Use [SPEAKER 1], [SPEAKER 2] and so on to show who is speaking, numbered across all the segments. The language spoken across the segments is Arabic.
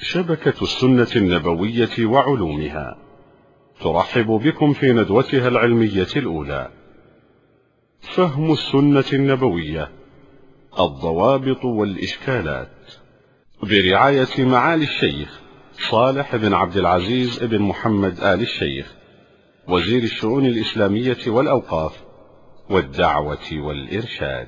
[SPEAKER 1] شبكة السنة النبوية وعلومها ترحب بكم في ندوتها العلمية الأولى، فهم السنة النبوية، الضوابط والإشكالات، برعاية معالي الشيخ صالح بن عبد العزيز بن محمد آل الشيخ، وزير الشؤون الإسلامية والأوقاف والدعوة والإرشاد.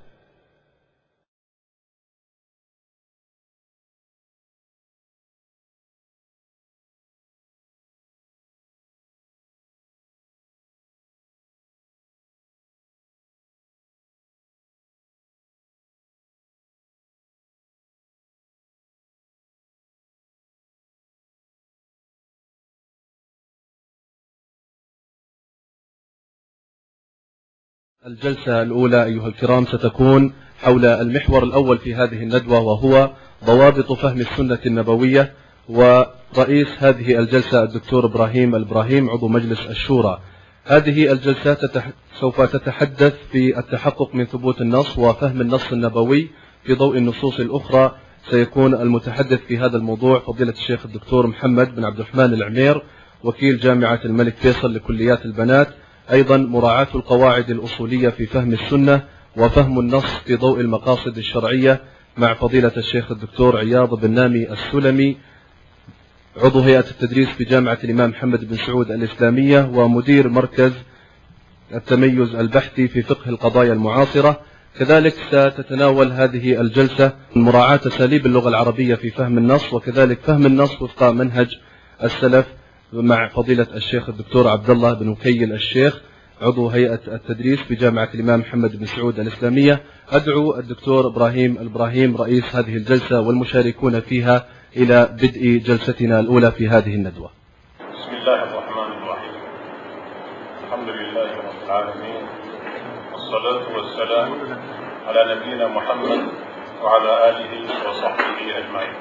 [SPEAKER 2] الجلسة الأولى أيها الكرام ستكون حول المحور الأول في هذه الندوة، وهو ضوابط فهم السنة النبوية. ورئيس هذه الجلسة الدكتور إبراهيم الإبراهيم عضو مجلس الشورى. هذه الجلسة سوف تتحدث في التحقق من ثبوت النص وفهم النص النبوي في ضوء النصوص الأخرى. سيكون المتحدث في هذا الموضوع فضيلة الشيخ الدكتور محمد بن عبد الرحمن العمير، وكيل جامعة الملك فيصل لكليات البنات. أيضا مراعاة القواعد الأصولية في فهم السنة وفهم النص في ضوء المقاصد الشرعية مع فضيلة الشيخ الدكتور عياض بن نامي السلمي، عضو هيئة التدريس في جامعة الإمام محمد بن سعود الإسلامية ومدير مركز التميز البحثي في فقه القضايا المعاصرة. كذلك ستتناول هذه الجلسة مراعاة أساليب اللغة العربية في فهم النص، وكذلك فهم النص وفق منهج السلف مع فضيلة الشيخ الدكتور عبد الله بن وكيل الشيخ، عضو هيئة التدريس في جامعة الإمام محمد بن سعود الإسلامية. أدعو الدكتور إبراهيم الإبراهيم رئيس هذه الجلسة والمشاركون فيها إلى بدء جلستنا الأولى في هذه الندوة.
[SPEAKER 3] بسم الله الرحمن الرحيم. الحمد لله رب العالمين، والصلاة والسلام على نبينا محمد وعلى آله وصحبه أجمعين.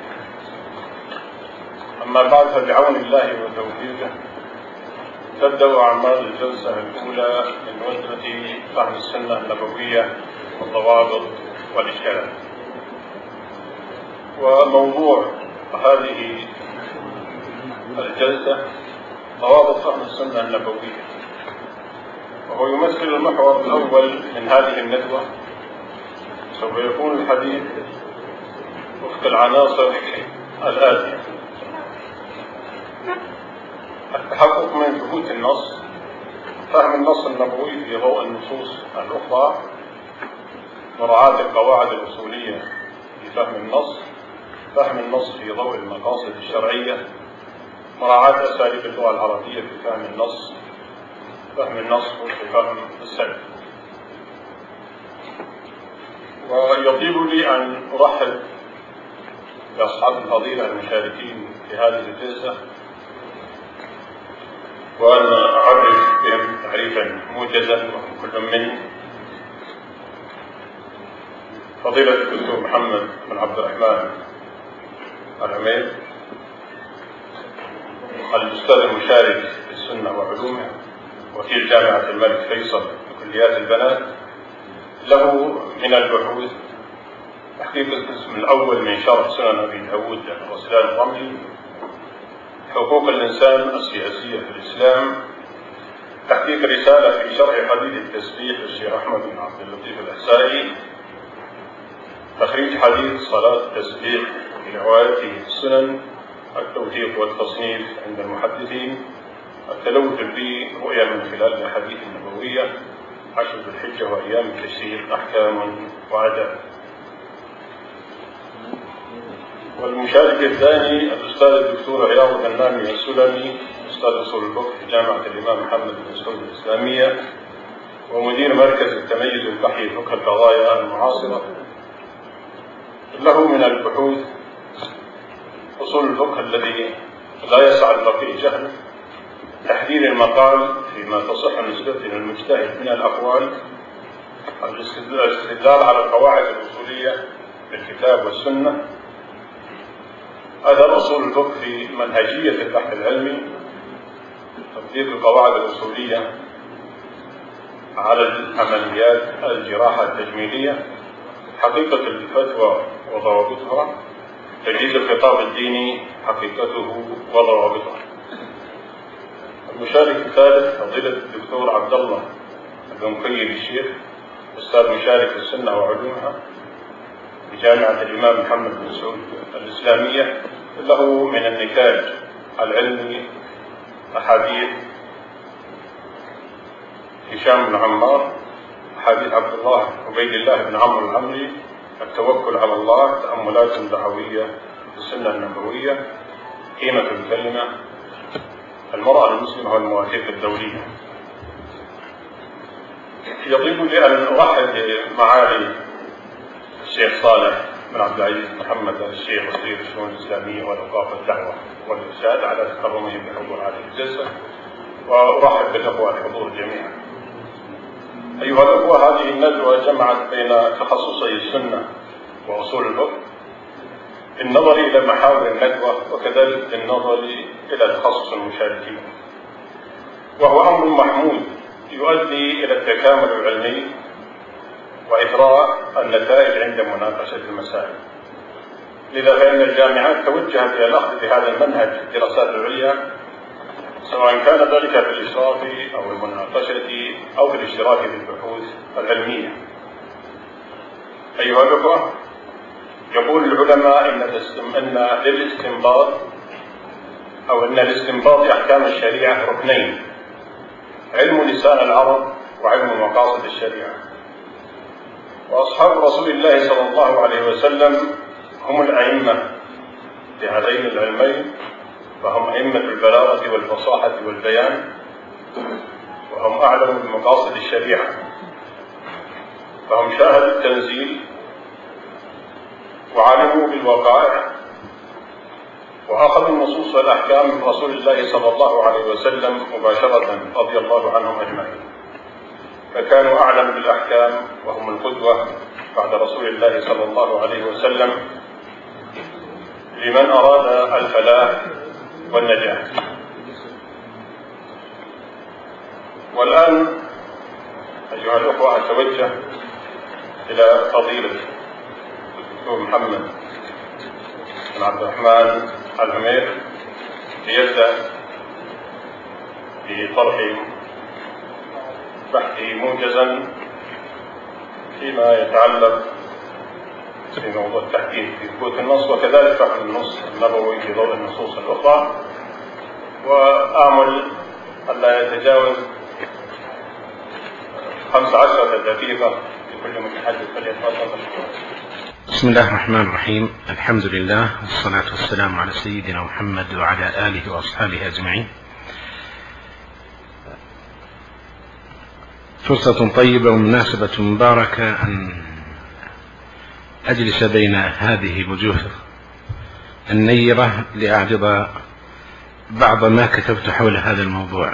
[SPEAKER 3] أما بعد، فبعون الله وتوفيقه تبدأ أعمال الجلسة الأولى من ندوة فهم السنة النبوية والضوابط والإشكالات. وموضوع هذه الجلسة ضوابط فهم السنة النبوية، وهو يمثل المحور الأول من هذه الندوة. سوف يكون الحديث وفق العناصر الآتية: التحقق من ثبوت النص، فهم النص النبوي في ضوء النصوص الأخرى، مراعاة القواعد الأصولية في فهم النص، فهم النص في ضوء المقاصد الشرعية، مراعاة أساليب اللغة العربية في فهم النص، فهم النص في فهم السلف. ويطيب لي أن أرحب بأصحاب الفضيلة المشاركين في هذه الجلسة، وأن أعرف بهم تعريفا موجزا، وكل من فضيلة الدكتور محمد بن عبد الرحمن العمير، الأستاذ المشارك في السنة وعلومها، وكيل جامعة الملك فيصل لكليات البنات، له من البحوث تحقيق القسم الأول من شرح سنن أبي داود الرسلان الرملي، حقوق الإنسان السياسية في الإسلام، تحقيق رسالة في شرح حديث التسبيح للشيخ أحمد بن عبد اللطيف الأحسائي، تخريج حديث صلاة التسبيح في روايته في السنن، التوثيق والتصنيف عند المحدثين، التلوث في رؤية من خلال الأحاديث النبوية، عشر ذي الحجة وأيام التشريق، أحكام وآداب. والمشارك الثاني الأستاذ الدكتور عياض بن نامي السلمي، أستاذ أصول الفقه في جامعة الإمام محمد بن سعود الإسلامية، ومدير مركز التميز البحثي في فقه القضايا المعاصرة. له من البحوث أصول الفقه الذي لا يسع الفقيه جهله، تحرير المقال فيما تصح نسبته للمجتهد من الأقوال، الاستدلال على القواعد الأصولية بالكتاب والسنة، هذا أصول الفقه في منهجية البحث العلمي، تطبيق القواعد الأصولية على العمليات الجراحة التجميلية، حقيقة الفتوى وضوابطها، تجهيز الخطاب الديني حقيقته وضوابطه. المشارك الثالث فضيلة الدكتور عبد الله بن مقيد الشيخ، أستاذ مشارك السنة وعلومها بجامعة الإمام محمد بن سعود الإسلامية، له من النتاج العلمي أحاديث هشام بن عمار، أحاديث عبيد الله بن عمرو العمري، التوكل على الله، تأملات دعوية في السنة النبوية، قيمة الكلمة، المرأة المسلمة والمواثيق الدولية. يطيب لي أن أرحب معالي الشيخ صالح بن عبد العزيز محمد الشيخ وزير الشؤون الإسلامية والأوقاف والدعوة والإرشاد على تكرمه بحضور هذه الجلسة، وأرحب بالأخوة الحضور جميعا. أيها الأخوة، هذه الندوة جمعت بين تخصصي السنة وأصول الفقه بالنظر إلى محاور الندوة، وكذلك بالنظر إلى تخصص المشاركين، وهو أمر محمود يؤدي إلى التكامل العلمي وإثراء النتائج عند مناقشة المسائل. لذا فإن الجامعات توجهت إلى الأخذ بهذا المنهج في الدراسات العليا، سواء كان ذلك في الإشراف أو المناقشة أو في الاشتراك في البحوث العلمية. أيها الأخوة، يقول العلماء إن للاستنباط أو إن لاستنباط أحكام الشريعة ركنين: علم لسان العرب وعلم مقاصد الشريعة. وأصحاب رسول الله صلى الله عليه وسلم هم الأئمة لهذين العلمين، فهم أئمة البلاغة والفصاحة والبيان، وهم أعلم بمقاصد الشريعة، فهم شاهدوا التنزيل وعلموا بالوقائع، وأخذوا النصوص والأحكام من رسول الله صلى الله عليه وسلم مباشرة رضي الله عنهم أجمعين، فكانوا أعلم بالأحكام وهم القدوة بعد رسول الله صلى الله عليه وسلم لمن أراد الفلاح والنجاة. والآن أيها الأخوة أتوجه إلى فضيلة الدكتور محمد بن عبد الرحمن العمير ليبدأ بطرح بحثه موجزا فيما يتعلق بموضوع التحديث في ثبوت النص، وكذلك فهم النص النبوي في ضوء النصوص الأخرى، وآمل ألا يتجاوز 15 دقيقة لكل متحدث فليتفضل.
[SPEAKER 4] بسم الله الرحمن الرحيم، الحمد لله والصلاة والسلام على سيدنا محمد وعلى آله وأصحابه أجمعين. فرصة طيبة ومناسبة مباركة أن أجلس بين هذه الوجوه النيرة لأعرض بعض ما كتبت حول هذا الموضوع.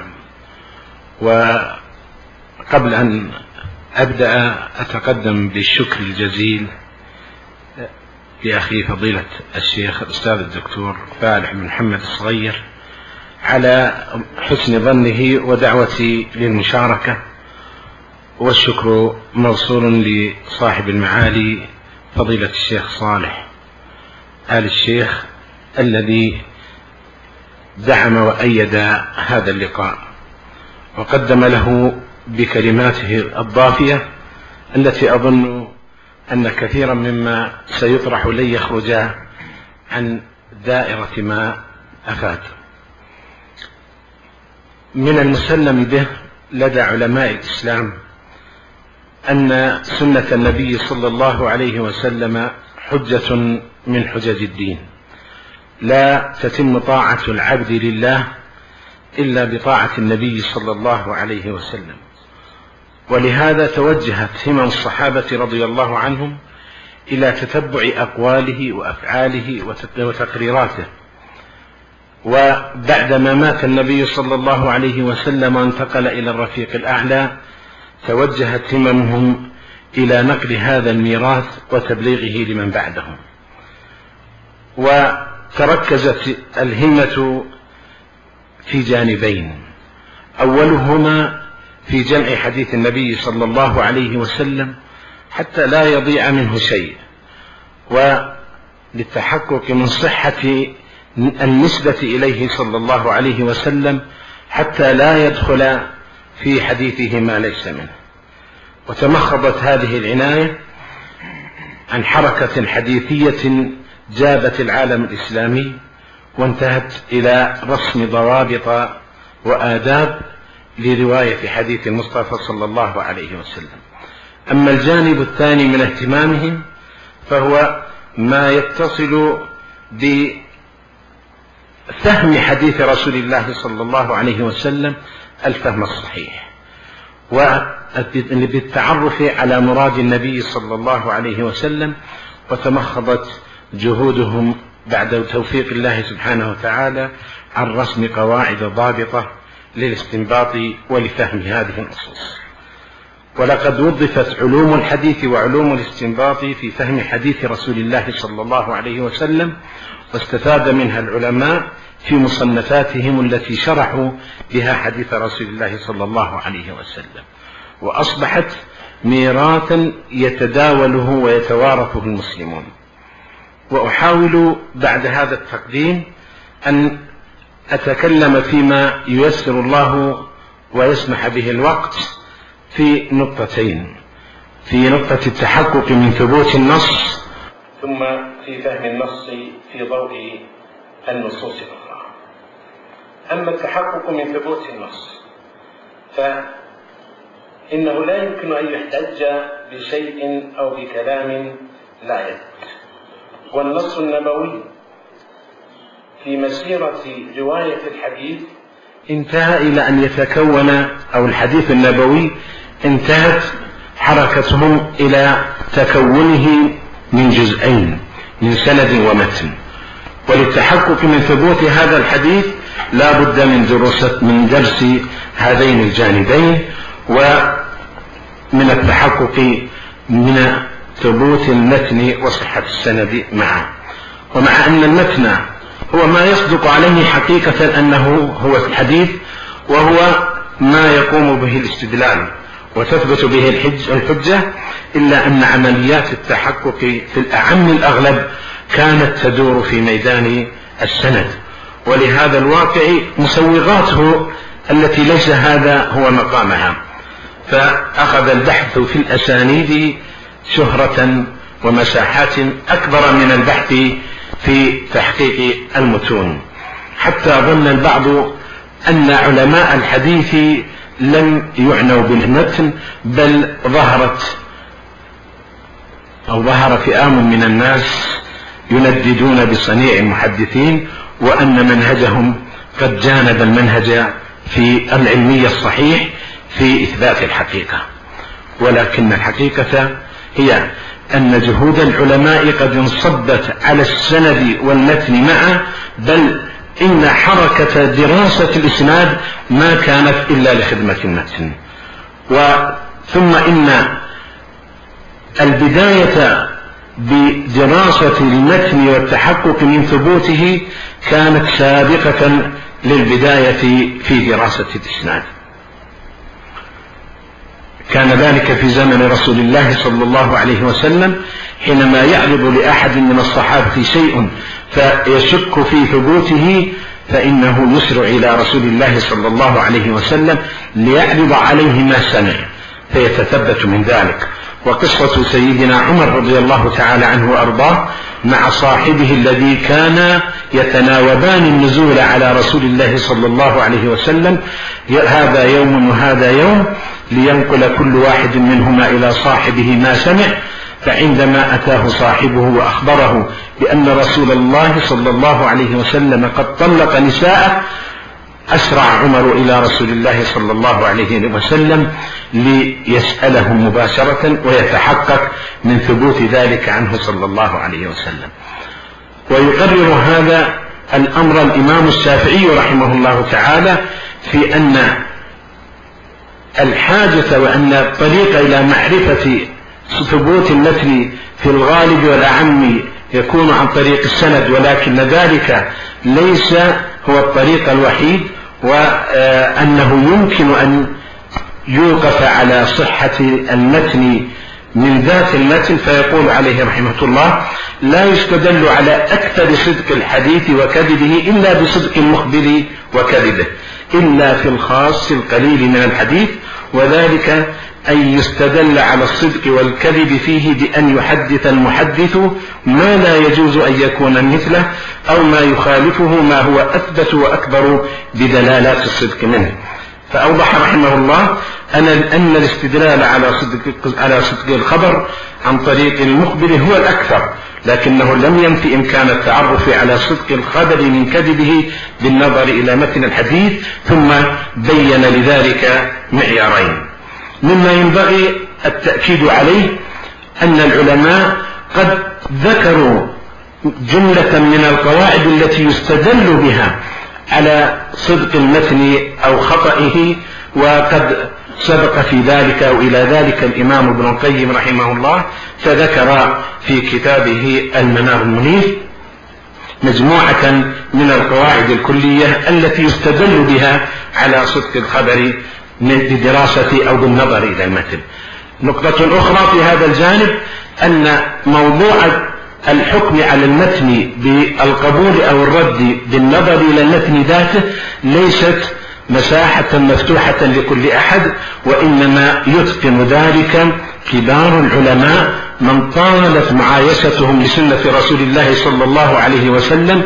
[SPEAKER 4] وقبل أن أبدأ أتقدم بالشكر الجزيل لأخي فضيلة الشيخ الأستاذ الدكتور فالح بن محمد الصغير على حسن ظنه ودعوتي للمشاركة، والشكر موصول لصاحب المعالي فضيلة الشيخ صالح آل الشيخ الذي دعم وأيد هذا اللقاء وقدم له بكلماته الضافية التي أظن أن كثيرا مما سيطرح لن يخرج عن دائرة ما أفاد. من المسلم به لدى علماء الإسلام أن سنة النبي صلى الله عليه وسلم حجة من حجج الدين، لا تتم طاعة العبد لله إلا بطاعة النبي صلى الله عليه وسلم. ولهذا توجهت همم الصحابة رضي الله عنهم إلى تتبع أقواله وأفعاله وتقريراته. وبعدما مات النبي صلى الله عليه وسلم وانتقل إلى الرفيق الأعلى توجهت هممهم إلى نقل هذا الميراث وتبليغه لمن بعدهم، وتركزت الهمة في جانبين: أولهما في جمع حديث النبي صلى الله عليه وسلم حتى لا يضيع منه شيء، للتحقق من صحة النسبة إليه صلى الله عليه وسلم حتى لا يدخل في حديثه ما ليس منه. وتمخضت هذه العناية عن حركة حديثية جابت العالم الإسلامي وانتهت إلى رسم ضوابط وآداب لرواية حديث المصطفى صلى الله عليه وسلم. أما الجانب الثاني من اهتمامهم فهو ما يتصل بفهم حديث رسول الله صلى الله عليه وسلم الفهم الصحيح، وبالتعرف على مراد النبي صلى الله عليه وسلم. وتمخضت جهودهم بعد توفيق الله سبحانه وتعالى عن رسم قواعد ضابطة للاستنباط ولفهم هذه النصوص. ولقد وظفت علوم الحديث وعلوم الاستنباط في فهم حديث رسول الله صلى الله عليه وسلم، واستفاد منها العلماء في مصنفاتهم التي شرحوا بها حديث رسول الله صلى الله عليه وسلم، وأصبحت ميراثا يتداوله ويتوارثه المسلمون. وأحاول بعد هذا التقديم أن أتكلم فيما ييسر الله ويسمح به الوقت في نقطتين: في نقطة التحقق من ثبوت النص، ثم في فهم النص في ضوء النصوص الأخرى. أما التحقق من ثبوت النص فإنه لا يمكن أن يحتج بشيء أو بكلام لا يثبت، والنص النبوي في مسيرة رواية الحديث انتهى إلى أن يتكون، أو الحديث النبوي انتهت حركتهم إلى تكونه من جزئين، من سند ومتن. وللتحقق من ثبوت هذا الحديث لا بد من درس هذين الجانبين، ومن التحقق من ثبوت المتن وصحة السند معا. ومع أن المتن هو ما يصدق عليه حقيقة أنه هو الحديث، وهو ما يقوم به الاستدلال وتثبت به الحجة، إلا أن عمليات التحقق في الأعم الأغلب كانت تدور في ميدان السند، ولهذا الواقع مسوغاته التي ليس هذا هو مقامها. فأخذ البحث في الأسانيد شهرة ومساحات أكبر من البحث في تحقيق المتون، حتى ظن البعض أن علماء الحديث لم يعنوا بالمتن، بل ظهر فئام من الناس ينددون بصنيع المحدثين، وأن منهجهم قد جانب المنهج في العلمية الصحيح في إثبات الحقيقة. ولكن الحقيقة هي أن جهود العلماء قد انصبت على السند والمتن معا، بل إن حركة دراسة الإسناد ما كانت إلا لخدمة المتن. ثم إن البداية بدراسة المتن والتحقق من ثبوته كانت سابقة للبداية في دراسة الإسناد. كان ذلك في زمن رسول الله صلى الله عليه وسلم، حينما يعرض لأحد من الصحابة شيء فيشك في ثبوته، فإنه يسرع إلى رسول الله صلى الله عليه وسلم ليعرض عليه ما سمع فيتثبت من ذلك. وقصة سيدنا عمر رضي الله تعالى عنه وأرضاه مع صاحبه الذي كان يتناوبان النزول على رسول الله صلى الله عليه وسلم، هذا يوم وهذا يوم، لينقل كل واحد منهما إلى صاحبه ما سمع. فعندما أتاه صاحبه وأخبره بأن رسول الله صلى الله عليه وسلم قد طلق نساءه، أسرع عمر إلى رسول الله صلى الله عليه وسلم ليسأله مباشرة ويتحقق من ثبوت ذلك عنه صلى الله عليه وسلم. ويقرر هذا الأمر الإمام الشافعي رحمه الله تعالى في أن الحاجة وأن الطريق إلى معرفة ثبوت المتن في الغالب والأعم يكون عن طريق السند، ولكن ذلك ليس هو الطريق الوحيد، وأنه يمكن أن يوقف على صحة المتن من ذات المتن، فيقول عليه رحمه الله: لا يستدل على أكثر صدق الحديث وكذبه إلا بصدق المخبر وكذبه، إلا في الخاص القليل من الحديث، وذلك أن يستدل على الصدق والكذب فيه بأن يحدث المحدث ما لا يجوز أن يكون مثله، أو ما يخالفه ما هو أثبت وأكبر بدلالات الصدق منه. فأوضح رحمه الله أن الاستدلال على صدق الخبر عن طريق المخبر هو الأكثر، لكنه لم ينفي إمكان التعرف على صدق الخبر من كذبه بالنظر إلى متن الحديث، ثم بين لذلك معيارين. مما ينبغي التأكيد عليه أن العلماء قد ذكروا جملة من القواعد التي يستدل بها على صدق المتن أو خطئه، وقد سبق في ذلك أو إلى ذلك الإمام ابن القيم رحمه الله، فذكر في كتابه المنار المنيف مجموعة من القواعد الكلية التي يستدل بها على صدق الخبر بدراسة أو بالنظر إلى المتن. نقطة أخرى في هذا الجانب أن موضوع الحكم على المتن بالقبول أو الرد بالنظر إلى المتن ذاته ليست مساحة مفتوحة لكل أحد، وإنما يتقن ذلك كبار العلماء من طالت معايشتهم لسنة رسول الله صلى الله عليه وسلم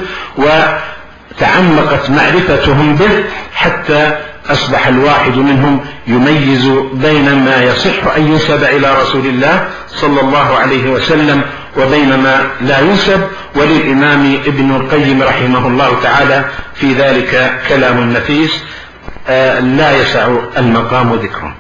[SPEAKER 4] وتعمقت معرفتهم به، حتى أصبح الواحد منهم يميز بين ما يصح أن ينسب إلى رسول الله صلى الله عليه وسلم وبين ما لا ينسب. وللإمام ابن القيم رحمه الله تعالى في ذلك كلام نفيس لا يسع المقام ذكره.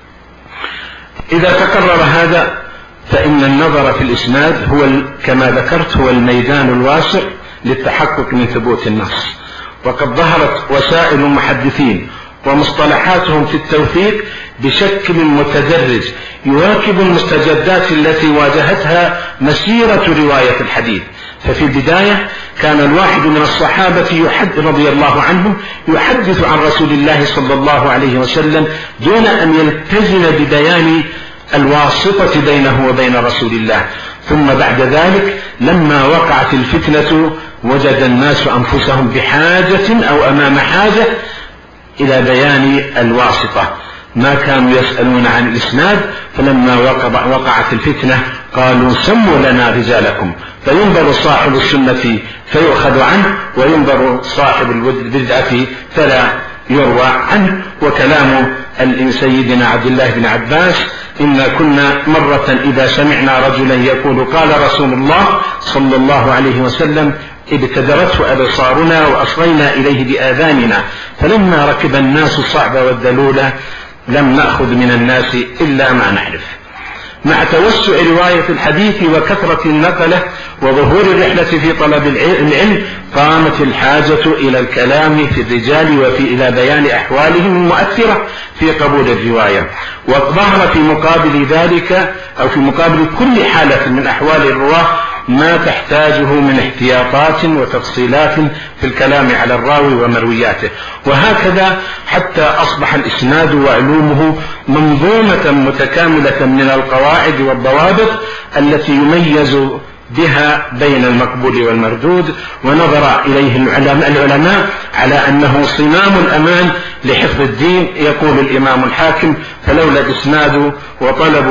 [SPEAKER 4] إذا تقرر هذا فإن النظر في الإسناد هو كما ذكرت هو الميدان الواسع للتحقق من ثبوت النص، وقد ظهرت وسائل المحدثين ومصطلحاتهم في التوثيق بشكل متدرج يواكب المستجدات التي واجهتها مسيرة رواية الحديث. ففي البداية كان الواحد من الصحابة رضي الله عنهم يحدث عن رسول الله صلى الله عليه وسلم دون أن يلتزم ببيان الواسطة بينه وبين رسول الله، ثم بعد ذلك لما وقعت الفتنة وجد الناس أنفسهم بحاجة أو أمام حاجة إلى بيان الواسطة، ما كانوا يسألون عن الإسناد، فلما وقعت الفتنة قالوا سموا لنا رجالكم، فينظر صاحب السنة فيؤخذ عنه، وينظر صاحب البدعة فلا يروى عنه. وكلام سيدنا عبد الله بن عباس: إنا كنا مرة إذا سمعنا رجلا يقول قال رسول الله صلى الله عليه وسلم ابتدرته أبصارنا وأصغينا إليه بآذاننا، فلما ركب الناس الصعب والذلول لم نأخذ من الناس إلا ما نعرف. مع توسع رواية الحديث وكثرة النقلة وظهور الرحلة في طلب العلم قامت الحاجة إلى الكلام في الرجال إلى بيان أحوالهم المؤثرة في قبول الرواية، وظهر في مقابل ذلك أو في مقابل كل حالة من أحوال الرواة ما تحتاجه من احتياطات وتفصيلات في الكلام على الراوي ومروياته، وهكذا حتى أصبح الإسناد وعلومه منظومة متكاملة من القواعد والضوابط التي يميز بها بين المقبول والمردود. ونظر إليه العلماء على أنه صمام الأمان لحفظ الدين. يقول الإمام الحاكم: فلولا الإسناد وطلب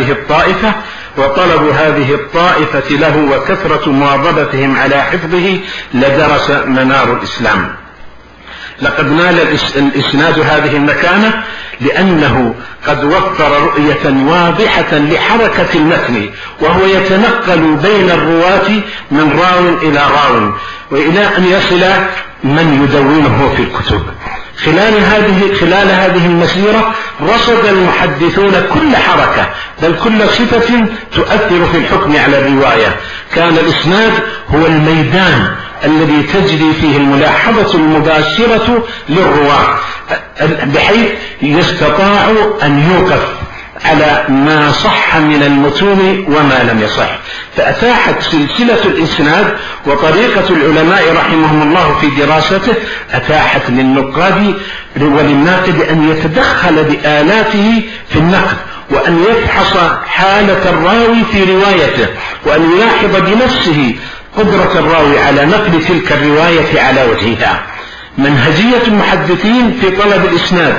[SPEAKER 4] هذه الطائفة له وكثرة مواظبتهم على حفظه لدرس منار الإسلام. لقد نال الإسناد هذه المكانة لأنه قد وفر رؤية واضحة لحركة المتن، وهو يتنقل بين الرواة من راو إلى راو وإلى أن يصل من يدونه في الكتب. خلال هذه المسيرة رصد المحدثون كل حركة بل كل صفة تؤثر في الحكم على الرواية. كان الإسناد هو الميدان الذي تجري فيه الملاحظة المباشرة للرواة، بحيث يستطاع أن يوقف على ما صح من المتون وما لم يصح. فأتاحت سلسلة الإسناد وطريقة العلماء رحمهم الله في دراسته أتاحت للنقاد وللناقد أن يتدخل بآلاته في النقد وأن يفحص حالة الراوي في روايته، وأن يلاحظ بنفسه قدرة الراوي على نقل تلك الرواية على وجهها. منهجية المحدثين في طلب الإسناد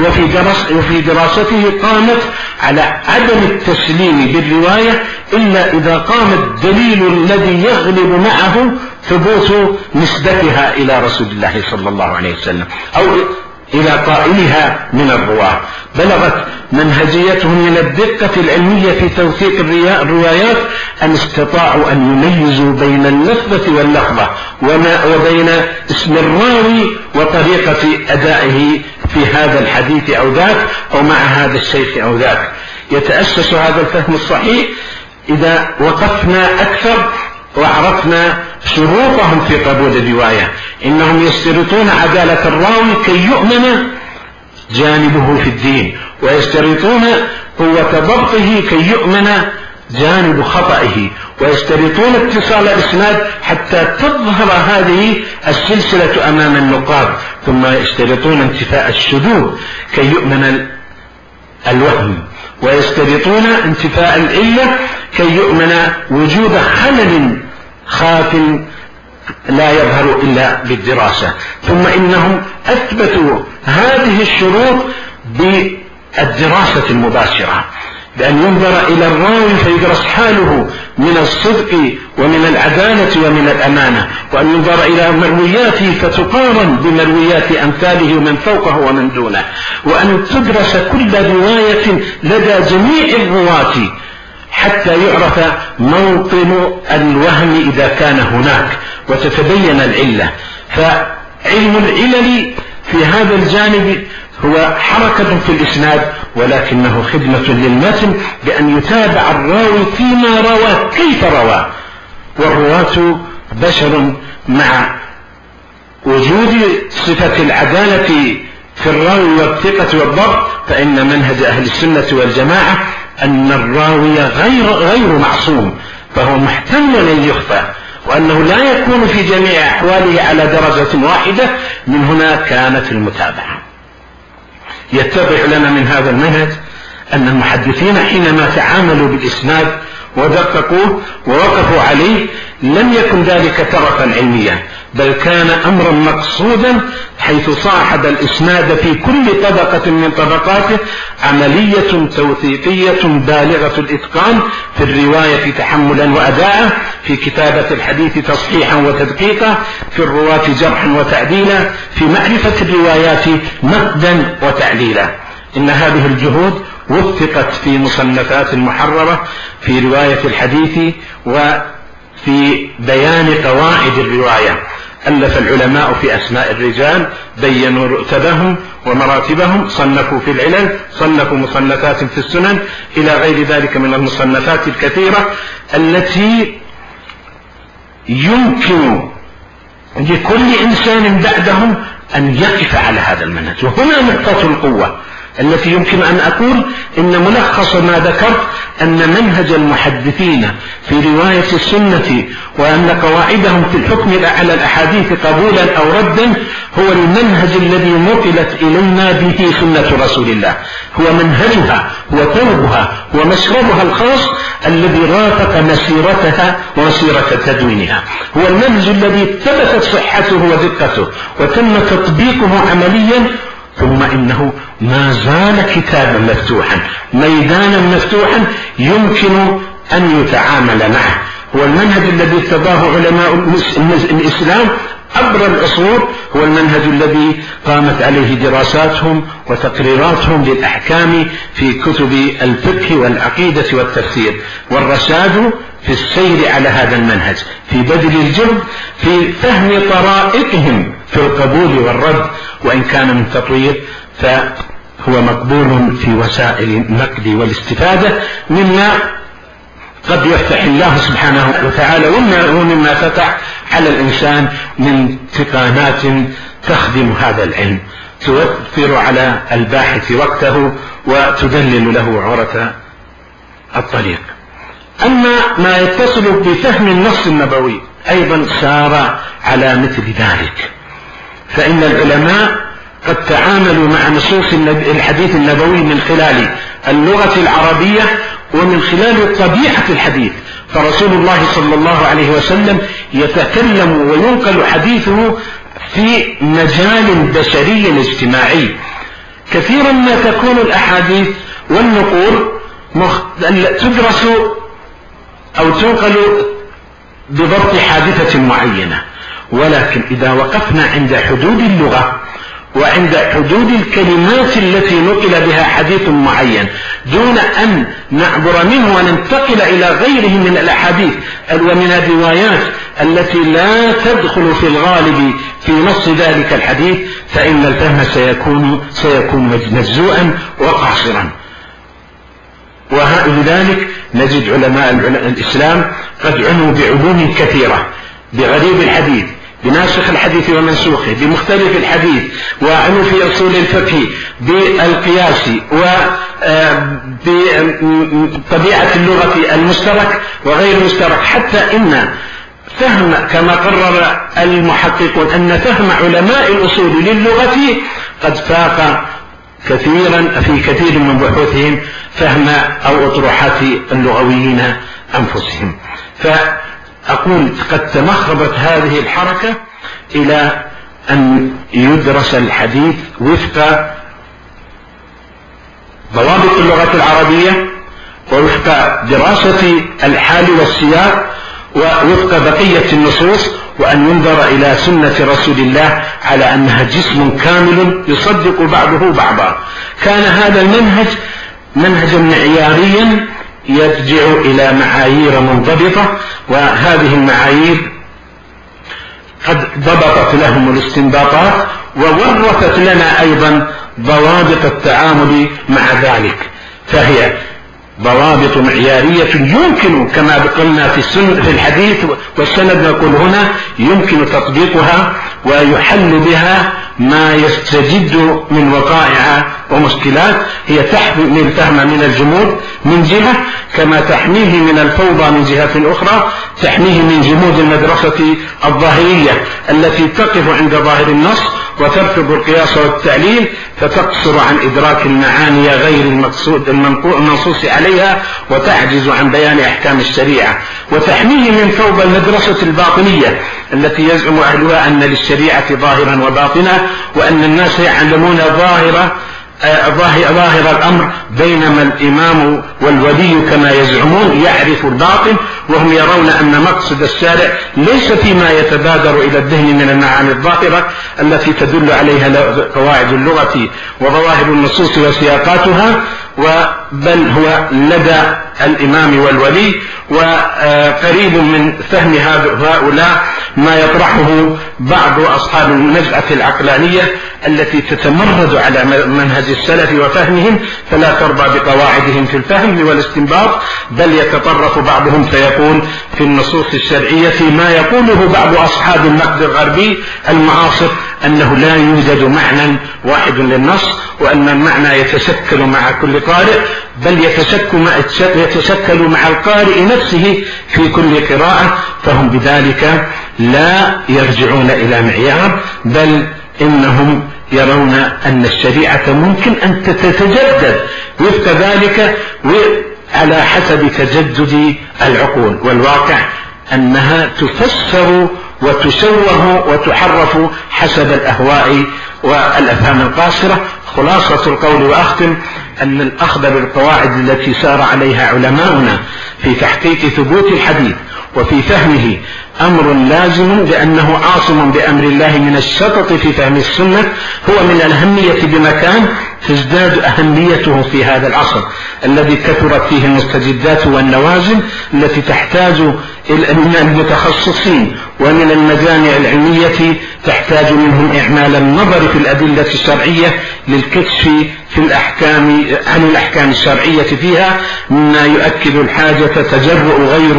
[SPEAKER 4] وفي دراسته قامت على عدم التسليم بالرواية إلا إذا قام الدليل الذي يغلب معه ثبوت نسبتها إلى رسول الله صلى الله عليه وسلم أو إلى قائلها من الرواة. بلغت منهجيتهم من الدقة العلمية في توثيق الروايات أن استطاعوا أن يميزوا بين اللفظة واللفظة وبين اسم الراوي وطريقة أدائه في هذا الحديث أو ذاك أو مع هذا الشيخ أو ذاك. يتأسس هذا الفهم الصحيح إذا وقفنا أكثر وعرفنا شروطهم في قبول الرواية. إنهم يشترطون عدالة الراوي كي يؤمن جانبه في الدين، ويشترطون قوة ضبطه كي يؤمن جانب خطئه، ويشترطون اتصال الإسناد حتى تظهر هذه السلسلة أمام النقاد، ثم يشترطون انتفاء الشذوذ كي يؤمن الوهم، ويشترطون انتفاء العلة كي يؤمن وجود خلل خاف لا يظهر إلا بالدراسة. ثم إنهم أثبتوا هذه الشروط بالدراسة المباشرة، بأن ينظر إلى الراوي فيدرس حاله من الصدق ومن العدالة ومن الأمانة، وأن ينظر إلى مروياته فتقارن بمرويات أمثاله ومن فوقه ومن دونه، وأن تدرس كل رواية لدى جميع الرواة حتى يعرف موطن الوهم إذا كان هناك وتتبين العلة. فعلم العلل في هذا الجانب هو حركة في الإسناد، ولكنه خدمة للمتن بأن يتابع الراوي فيما روى كيف روى. والرواة بشر، مع وجود صفة العدالة في الراوي والثقة والضبط، فإن منهج أهل السنة والجماعة أن الراوي غير معصوم، فهو محتمل أن يخطئ، وأنه لا يكون في جميع أحواله على درجة واحدة. من هنا كانت المتابعة. يتضح لنا من هذا المنهج أن المحدثين حينما تعاملوا بالإسناد ودققوه ووقفوا عليه لم يكن ذلك ترفا علميا، بل كان أمرا مقصودا، حيث صاحب الإسناد في كل طبقة من طبقاته عملية توثيقية بالغة الإتقان في الرواية تحملا وأداء، في كتابة الحديث تصحيحا وتدقيقا، في الرواة جرحا وتعديلا، في معرفة الروايات نقدا وتعليلا. إن هذه الجهود وثقت في مصنفات محررة في رواية الحديث وفي بيان قواعد الرواية. ألف العلماء في أسماء الرجال، بينوا رتبهم ومراتبهم، صنفوا في العلل، صنفوا مصنفات في السنن، إلى غير ذلك من المصنفات الكثيرة التي يمكن لكل إنسان بعدهم أن يقف على هذا المنهج. وهنا نقطة القوة التي يمكن أن أقول إن ملخص ما ذكرت أن منهج المحدثين في رواية السنة وأن قواعدهم في الحكم على الأحاديث قبولا أو ردا هو المنهج الذي نقلت إلينا به سنة رسول الله، هو منهجها، هو ثوبها، هو مشربها الخاص الذي رافق مسيرتها ومسيرة تدوينها، هو المنهج الذي ثبتت صحته ودقته وتم تطبيقه عمليا. ثم إنه ما زال كتابا مفتوحا، ميدانا مفتوحا يمكن أن يتعامل معه. هو المنهج الذي ارتضاه علماء الإسلام عبر العصور، هو المنهج الذي قامت عليه دراساتهم وتقريراتهم للأحكام في كتب الفقه والعقيدة والتفسير، والرشاد في السير على هذا المنهج، في بذل الجهد في فهم طرائقهم في القبول والرد، وإن كان من تطوير فهو مقبول في وسائل النقد والاستفادة مما قد يفتح الله سبحانه وتعالى ومما فتح على الإنسان من تقانات تخدم هذا العلم، توفر على الباحث وقته وتدلل له عورة الطريق. أما ما يتصل بفهم النص النبوي أيضا سار على مثل ذلك، فإن العلماء قد تعاملوا مع نصوص الحديث النبوي من خلال اللغة العربية ومن خلال طبيعة الحديث. فرسول الله صلى الله عليه وسلم يتكلم وينقل حديثه في مجال بشري اجتماعي. كثيرا ما تكون الأحاديث والنقول تدرس أو تنقل بضبط حادثة معينة، ولكن إذا وقفنا عند حدود اللغة وعند حدود الكلمات التي نقل بها حديث معين دون أن نعبر منه وننتقل إلى غيره من الأحاديث ومن الروايات التي لا تدخل في الغالب في نص ذلك الحديث، فإن الفهم سيكون مجزوءا وقاصرا. ولذلك نجد علماء الإسلام قد عنوا بعلوم كثيرة: بغريب الحديث، بناسخ الحديث ومنسوخه، بمختلف الحديث، وعنوا في أصول الفقه، بالقياس، وبطبيعة اللغة المشترك وغير المشترك، حتى إن فهم كما قرر المحققون أن فهم علماء الأصول للغة قد فاق كثيرا في كثير من بحوثهم فهم أو أطروحات اللغويين أنفسهم. فأقول قد تمخضت هذه الحركة إلى أن يدرس الحديث وفق ضوابط اللغة العربية ووفق دراسة الحال والسياق ووفق بقية النصوص، وأن ينظر إلى سنة رسول الله على أنها جسم كامل يصدق بعضه بعضا. كان هذا المنهج منهجا معياريا يرجع إلى معايير منضبطة، وهذه المعايير قد ضبطت لهم الاستنباطات وورثت لنا أيضا ضوابط التعامل مع ذلك، فهي ضوابط معيارية يمكن كما قلنا في الحديث والسند نقول هنا يمكن تطبيقها ويحل بها ما يستجد من وقائع ومشكلات. هي تحمي الفهم من الجمود من جهة، كما تحميه من الفوضى من جهة أخرى، تحميه من جمود المدرسة الظاهرية التي تقف عند ظاهر النص وترفض القياس والتعليل فتقصر عن إدراك المعاني غير المقصود المنصوص عليها وتعجز عن بيان أحكام الشريعة، وتحميه من فوضى المدرسة الباطنية التي يزعم أهلها أن للشريعة ظاهرا وباطنا، وأن الناس يعلمون ظاهر الأمر، بينما الإمام والولي كما يزعمون يعرف الباطن، وهم يرون أن مقصد الشارع ليس فيما يتبادر إلى الذهن من المعاني الظاهرة التي تدل عليها قواعد اللغة وظواهر النصوص وسياقاتها، بل هو لدى الإمام والولي، وقريب من فهم هؤلاء ما يطرحه بعض أصحاب النزعة العقلانية التي تتمرد على منهج السلف وفهمهم، فلا ترضى بقواعدهم في الفهم والاستنباط، بل يتطرف بعضهم فيقول في النصوص الشرعية ما يقوله بعض أصحاب النقد الغربي المعاصر أنه لا يوجد معنى واحد للنص، وأن المعنى يتشكل مع كل قارئ، بل يتشكل مع القارئ نفسه في كل قراءة، فهم بذلك لا يرجعون إلى معيار، بل إنهم يرون أن الشريعة ممكن أن تتجدد وفق ذلك على حسب تجدد العقول، والواقع أنها تفسر وتشوه وتحرف حسب الأهواء والأفهام القاصرة. خلاصة القول وأختم أن الأخذ بالقواعد التي سار عليها علماؤنا في تحقيق ثبوت الحديث وفي فهمه أمر لازم، لأنه عاصم بأمر الله من الشطط في فهم السنة، هو من الأهمية بمكان تزداد أهميته في هذا العصر الذي كثرت فيه المستجدات والنوازل التي تحتاج من المتخصصين ومن المجامع العلمية تحتاج منهم إعمال النظر في الأدلة الشرعية للكشف في الأحكام عن الأحكام الشرعية فيها، مما يؤكد الحاجة تجرؤ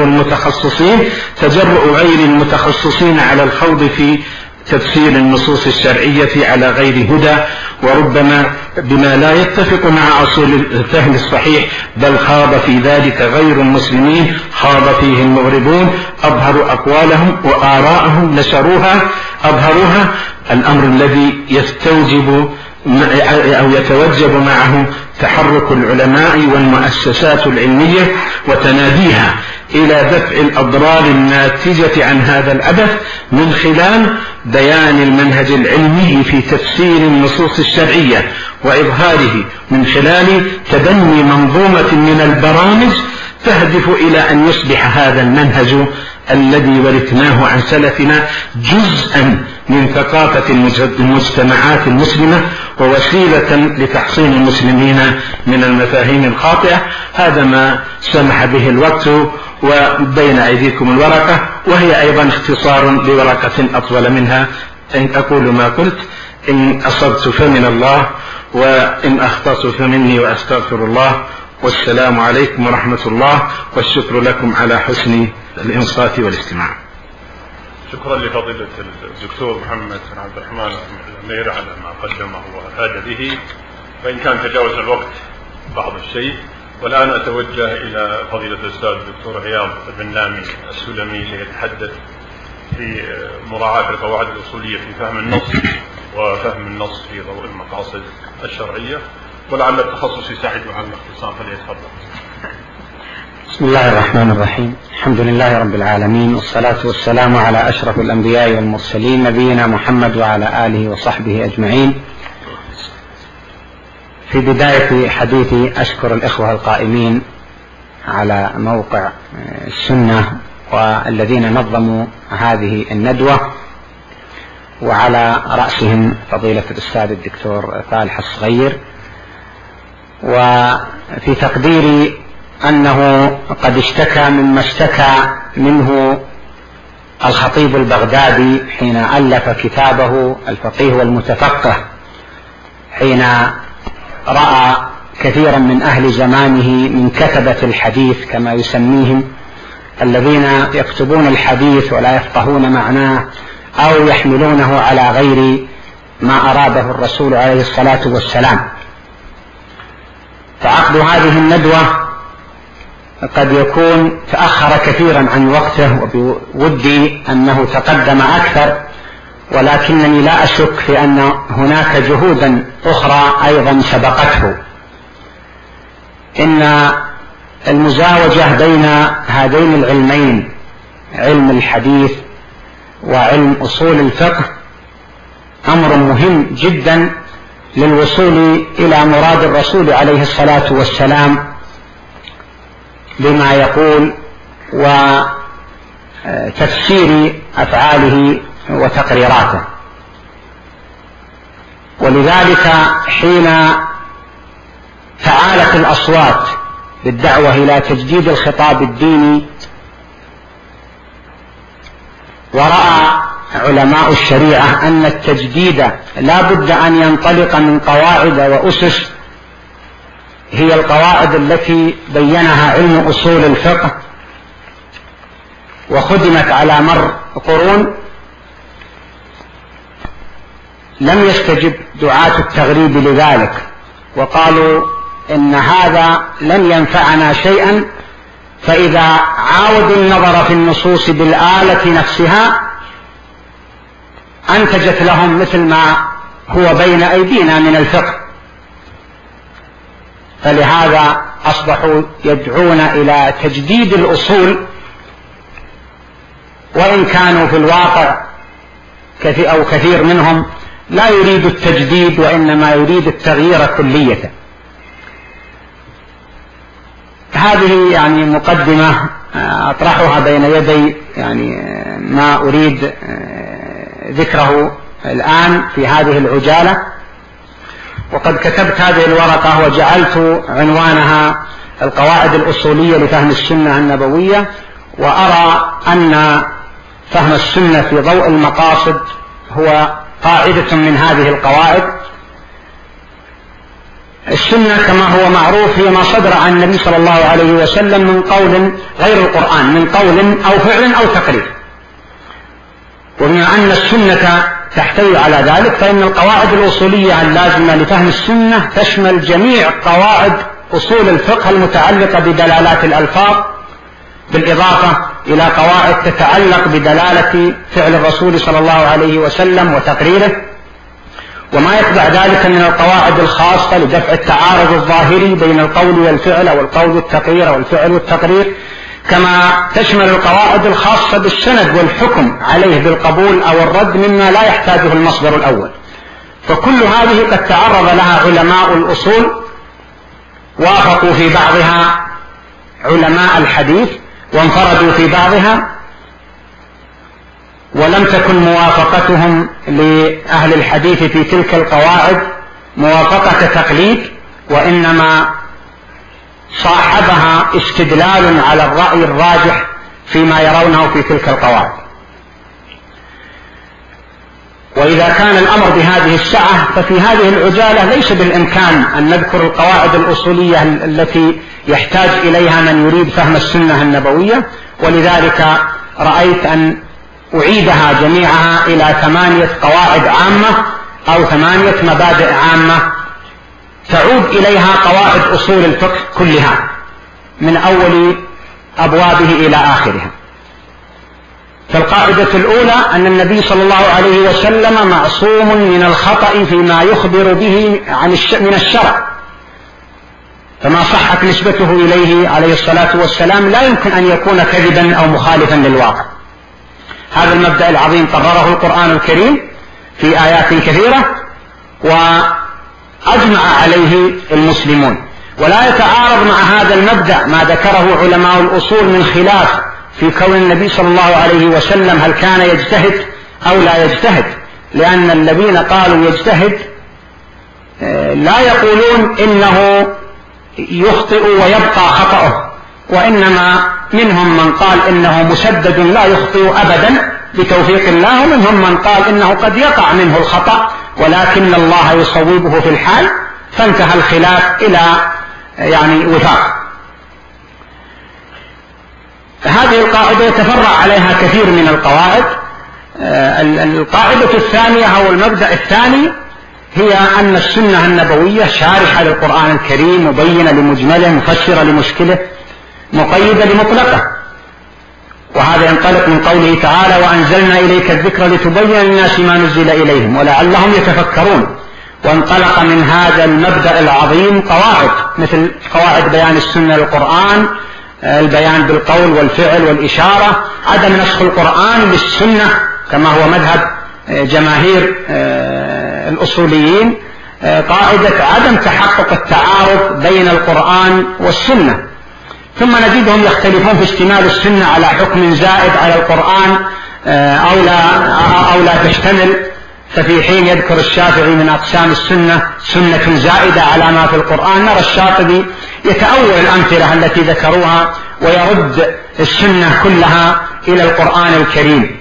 [SPEAKER 4] غير المتخصصين على الخوض في تفسير النصوص الشرعية على غير هدى، وربما بما لا يتفق مع أصول الفهم الصحيح، بل خاض في ذلك غير المسلمين، خاض فيه المغربون، أظهروا أقوالهم وآراءهم أظهروها، الأمر الذي يستوجب أو يتوجب معه تحرك العلماء والمؤسسات العلمية وتناديها إلى دفع الأضرار الناتجة عن هذا العبث من خلال بيان المنهج العلمي في تفسير النصوص الشرعية وإظهاره من خلال تبني منظومة من البرامج تهدف إلى أن يصبح هذا المنهج الذي ورثناه عن سلفنا جزءا من ثقافة المجتمعات المسلمة ووسيلة لتحصين المسلمين من المفاهيم الخاطئة. هذا ما سمح به الوقت، وبين أيديكم الورقة وهي أيضا اختصار لورقة أطول منها. إن أقول ما قلت، إن أصبت فمن الله وإن أخطأت فمني وأستغفر الله، والسلام عليكم ورحمة الله، والشكر لكم على حسن الإنصات والاستماع.
[SPEAKER 3] شكرا لفضيلة الدكتور محمد بن عبد الرحمن الأمير على ما قدمه وأفاد به، وإن كان تجاوز الوقت بعض الشيء. والآن أتوجه إلى فضيلة الأستاذ الدكتور عياض بن نامي السلمي ليتحدث في مراعاة القواعد الأصولية في فهم النص وفهم النص في ضوء المقاصد الشرعية، ولعل التخصص يساعده على الاختصار، فليتفضل.
[SPEAKER 5] بسم الله الرحمن الرحيم. الحمد لله رب العالمين، والصلاة والسلام على أشرف الأنبياء والمرسلين نبينا محمد وعلى آله وصحبه أجمعين. في بداية حديثي أشكر الإخوة القائمين على موقع السنة والذين نظموا هذه الندوة، وعلى رأسهم فضيلة الأستاذ الدكتور فالح الصغير. وفي تقديري أنه قد اشتكى مما اشتكى منه الخطيب البغدادي حين ألف كتابه الفقيه والمتفقه، حين رأى كثيرا من أهل زمانه من كتبة الحديث كما يسميهم، الذين يكتبون الحديث ولا يفقهون معناه أو يحملونه على غير ما أراده الرسول عليه الصلاة والسلام. فعقد هذه الندوة قد يكون تأخر كثيرا عن وقته، وبودي أنه تقدم أكثر، ولكنني لا أشك في أن هناك جهودا أخرى أيضا سبقته. إن المزاوجة بين هذين العلمين، علم الحديث وعلم أصول الفقه، أمر مهم جدا للوصول إلى مراد الرسول عليه الصلاة والسلام بما يقول وتفسير أفعاله وتقريراته. ولذلك حين تعالت الأصوات بالدعوة إلى تجديد الخطاب الديني، ورأى علماء الشريعة أن التجديد لا بد أن ينطلق من قواعد وأسس هي القواعد التي بينها علم أصول الفقه وخدمت على مر قرون، لم يستجب دعاة التغريب لذلك، وقالوا إن هذا لن ينفعنا شيئا، فإذا عاودوا النظر في النصوص بالآلة نفسها أنتجت لهم مثل ما هو بين أيدينا من الفقه. فلهذا أصبحوا يدعون إلى تجديد الأصول، وإن كانوا في الواقع كثير منهم لا يريد التجديد، وإنما يريد التغيير كلية. هذه يعني مقدمة أطرحها بين يدي يعني ما أريد ذكره الآن في هذه العجالة. وقد كتبت هذه الورقة وجعلت عنوانها القواعد الأصولية لفهم السنة النبوية، وأرى أن فهم السنة في ضوء المقاصد هو قاعدة من هذه القواعد. السنة كما هو معروف هي ما صدر عن النبي صلى الله عليه وسلم من قول غير القرآن، من قول أو فعل أو تقرير. وبما أن السنة تحتوي على ذلك، فإن القواعد الأصولية اللازمة لفهم السنة تشمل جميع قواعد أصول الفقه المتعلقة بدلالات الألفاظ، بالإضافة إلى قواعد تتعلق بدلالة فعل الرسول صلى الله عليه وسلم وتقريره، وما يتبع ذلك من القواعد الخاصة لدفع التعارض الظاهري بين القول والفعل أو القول والتقرير أو الفعل والتقرير، كما تشمل القواعد الخاصة بالسند والحكم عليه بالقبول أو الرد مما لا يحتاجه المصدر الأول. فكل هذه قد تعرض لها علماء الأصول، وافقوا في بعضها علماء الحديث وانفردوا في بعضها، ولم تكن موافقتهم لأهل الحديث في تلك القواعد موافقة تقليد، وإنما صاحبها استدلال على الرأي الراجح فيما يرونه في تلك القواعد. وإذا كان الأمر بهذه السعة ففي هذه العجالة ليس بالإمكان أن نذكر القواعد الأصولية التي يحتاج إليها من يريد فهم السنة النبوية، ولذلك رأيت أن أعيدها جميعها إلى 8 قواعد عامة أو 8 مبادئ عامة تعود إليها قواعد أصول الفقه كلها من أول أبوابه إلى آخرها. فالقاعدة الأولى أن النبي صلى الله عليه وسلم معصوم من الخطأ فيما يخبر به من الشرع، فما صحت نسبته إليه عليه الصلاة والسلام لا يمكن أن يكون كذبا أو مخالفا للواقع. هذا المبدأ العظيم قرره القرآن الكريم في آيات كثيرة وأجمع عليه المسلمون، ولا يتعارض مع هذا المبدأ ما ذكره علماء الأصول من خلاف في كون النبي صلى الله عليه وسلم هل كان يجتهد أو لا يجتهد، لأن الذين قالوا يجتهد لا يقولون إنه يخطئ ويبقى خطأه، وإنما منهم من قال إنه مسدد لا يخطئ أبدا بتوفيق الله، ومنهم من قال إنه قد يقع منه الخطأ ولكن الله يصوبه في الحال، فانتهى الخلاف إلى وفاق. هذه القاعدة يتفرع عليها كثير من القواعد. القاعدة الثانية أو المبدأ الثاني هي أن السنة النبوية شارحة للقرآن الكريم، مبينة لمجمله، مفسرة لمشكله، مقيدة لمطلقه. وهذا ينطلق من قوله تعالى: وأنزلنا إليك الذكر لتبين للناس ما نزل إليهم ولعلهم يتفكرون. وانطلق من هذا المبدأ العظيم قواعد مثل قواعد بيان السنة للقرآن، البيان بالقول والفعل والإشارة، عدم نسخ القرآن للسنة كما هو مذهب جماهير الأصوليين، قاعدة عدم تحقق التعارض بين القرآن والسنة. ثم نجدهم يختلفون في اشتمال السنة على حكم زائد على القرآن أو لا تشتمل. ففي حين يذكر الشافعي من أقسام السنة سنة زائدة على ما في القرآن، نرى الشاطبي يتأول الأمثلة التي ذكروها ويرد السنة كلها إلى القرآن الكريم.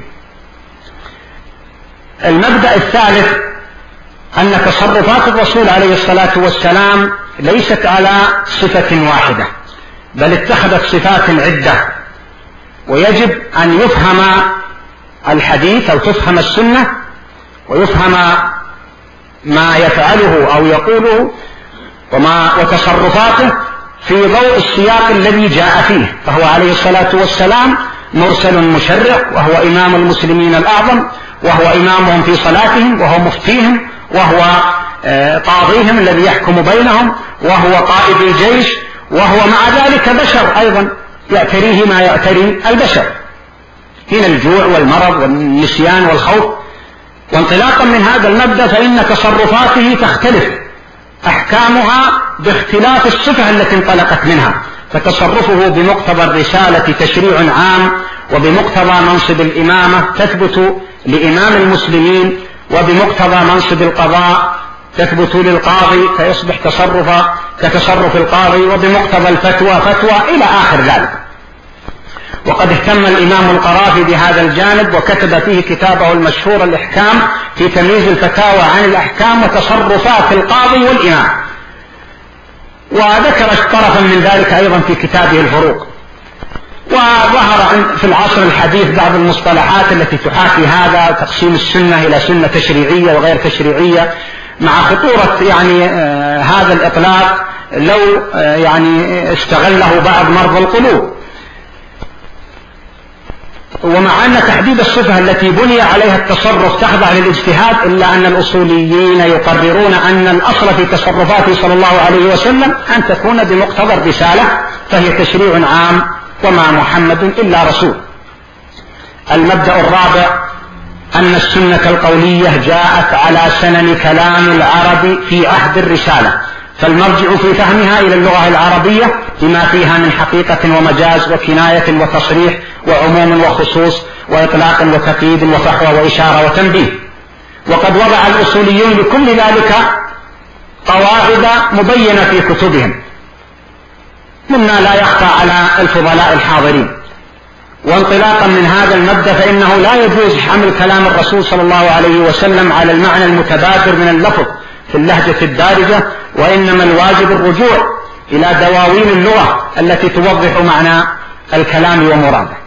[SPEAKER 5] المبدأ الثالث أن تصرفات الرسول عليه الصلاة والسلام ليست على صفة واحدة، بل اتخذت صفات عدة، ويجب أن يفهم الحديث أو تفهم السنة ويفهم ما يفعله أو يقوله وتصرفاته في ضوء السياق الذي جاء فيه. فهو عليه الصلاة والسلام مرسل مشرع، وهو إمام المسلمين الأعظم، وهو إمامهم في صلاتهم، وهو مفتيهم، وهو قاضيهم الذي يحكم بينهم، وهو قائد الجيش، وهو مع ذلك بشر أيضا يعتريه ما يعتري البشر من الجوع والمرض والنسيان والخوف. وانطلاقا من هذا المبدأ فإن تصرفاته تختلف أحكامها باختلاف الصفة التي انطلقت منها، فتصرفه بمقتضى الرسالة تشريع عام، وبمقتضى منصب الإمامة تثبت لإمام المسلمين، وبمقتضى منصب القضاء تثبت للقاضي فيصبح تصرفا كتصرف القاضي، وبمقتضى الفتوى فتوى إلى آخر ذلك. وقد اهتم الإمام القرافي بهذا الجانب وكتب فيه كتابه المشهور الإحكام في تمييز الفتاوى عن الأحكام وتصرفات القاضي والإمام، وذكر طرفا من ذلك أيضا في كتابه الفروق. وظهر في العصر الحديث بعض المصطلحات التي تحاكي هذا، تقسيم السنة إلى سنة تشريعية وغير تشريعية، مع خطورة هذا الإطلاق لو استغله بعض مرضى القلوب. ومع أن تحديد الصفة التي بني عليها التصرف تخضع للاجتهاد، إلا أن الأصوليين يقررون أن الأصل في تصرفاته صلى الله عليه وسلم أن تكون بمقتضى الرسالة، فهي تشريع عام وما محمد إلا رسول. المبدأ الرابع أن السنة القولية جاءت على سنن كلام العرب في عهد الرسالة، فالمرجع في فهمها إلى اللغة العربية بما فيها من حقيقة ومجاز وكناية وتصريح وعموم وخصوص وإطلاق وتقييد وفحوى وإشارة وتنبيه. وقد وضع الأصوليون لكل ذلك قواعد مبينة في كتبهم مما لا يخفى على الفضلاء الحاضرين. وانطلاقا من هذا المبدأ فإنه لا يجوز حمل كلام الرسول صلى الله عليه وسلم على المعنى المتبادر من اللفظ في اللهجة الدارجة، وإنما الواجب الرجوع إلى دواوين اللغة التي توضح معنى الكلام ومراده.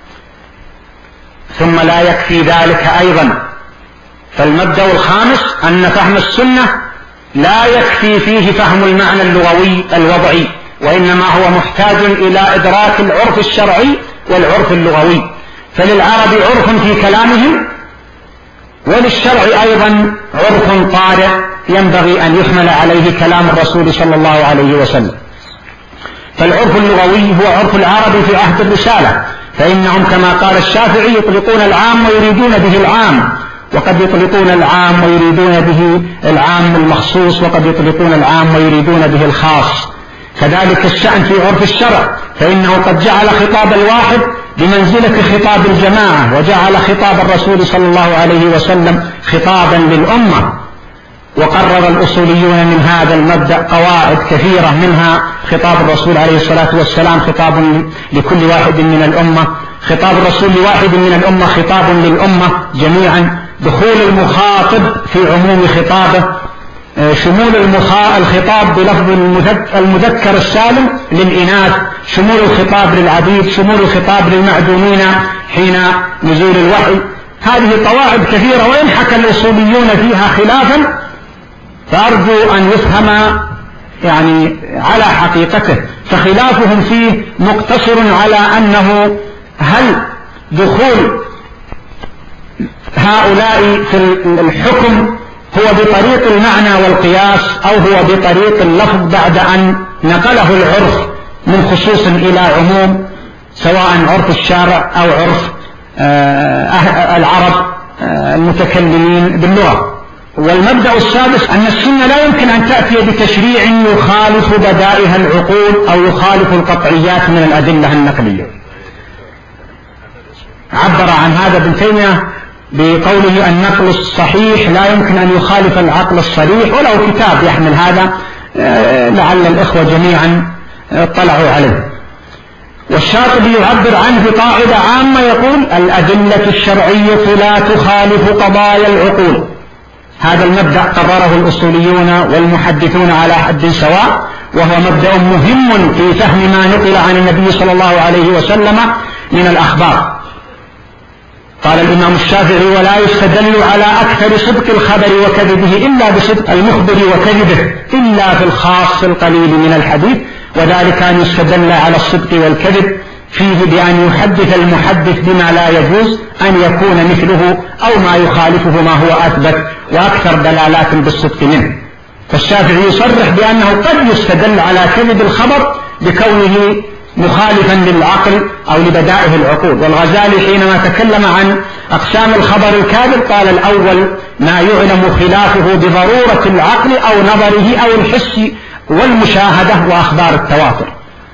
[SPEAKER 5] ثم لا يكفي ذلك أيضا، فالمبدأ الخامس أن فهم السنة لا يكفي فيه فهم المعنى اللغوي الوضعي، وإنما هو محتاج إلى إدراك العرف الشرعي والعرف اللغوي، فللعرب عرف في كلامهم، وللشرع أيضا عرف طارئ ينبغي أن يحمل عليه كلام الرسول صلى الله عليه وسلم. فالعرف اللغوي هو عرف العرب في عهد الرسالة، فإنهم كما قال الشافعي يطلقون العام ويريدون به العام، وقد يطلقون العام ويريدون به العام المخصوص، وقد يطلقون العام ويريدون به الخاص. كذلك الشأن في عرف الشرع، فإنه قد جعل خطاب الواحد بمنزلة خطاب الجماعة، وجعل خطاب الرسول صلى الله عليه وسلم خطابا للأمة. وقرر الأصوليون من هذا المبدأ قواعد كثيرة، منها خطاب الرسول عليه الصلاة والسلام خطاب لكل واحد من الأمة، خطاب الرسول لواحد من الأمة خطاب للأمة جميعا، دخول المخاطب في عموم خطابه، شمول الخطاب بلفظ المذكر السالم للإناث، شمول الخطاب للعبيد، شمول الخطاب للمعدومين حين نزول الوحي. هذه قواعد كثيرة، وإن حكى الأصوليون فيها خلافا فأرجو أن يفهم يعني على حقيقته، فخلافهم فيه مقتصر على أنه هل دخول هؤلاء في الحكم هو بطريق المعنى والقياس أو هو بطريق اللفظ بعد أن نقله العرف من خصوص إلى عموم، سواء عرف الشارع أو عرف العرب المتكلمين باللغة. والمبدأ السادس أن السنة لا يمكن أن تأتي بتشريع يخالف بدائها العقول أو يخالف القطعيات من الأدلة النقلية. عبر عن هذا ابن تيمية بقوله النقل الصحيح لا يمكن أن يخالف العقل الصريح، ولو كتاب يحمل هذا لعل الإخوة جميعا اطلعوا عليه. والشاطبي يعبر عنه بقاعدة عامة يقول الأدلة الشرعية لا تخالف قضايا العقول. هذا المبدأ قرره الأصوليون والمحدثون على حد سواء، وهو مبدأ مهم في فهم ما نقل عن النبي صلى الله عليه وسلم من الأخبار. قال الإمام الشافعي ولا يستدل على أكثر صدق الخبر وكذبه إلا بصدق المخبر وكذبه إلا في الخاص القليل من الحديث، وذلك أن يستدل على الصدق والكذب فيه بأن يحدث المحدث بما لا يجوز أن يكون مثله أو ما يخالفه ما هو أثبت وأكثر دلالات بالصدق منه. فالشافعي يصرح بأنه قد يستدل على كذب الخبر بكونه مخالفا للعقل أو لبدائه العقول. والغزالي حينما تكلم عن أقسام الخبر الكاذب قال الأول ما يعلم خلافه بضرورة العقل أو نظره أو الحس والمشاهدة وأخبار التواتر.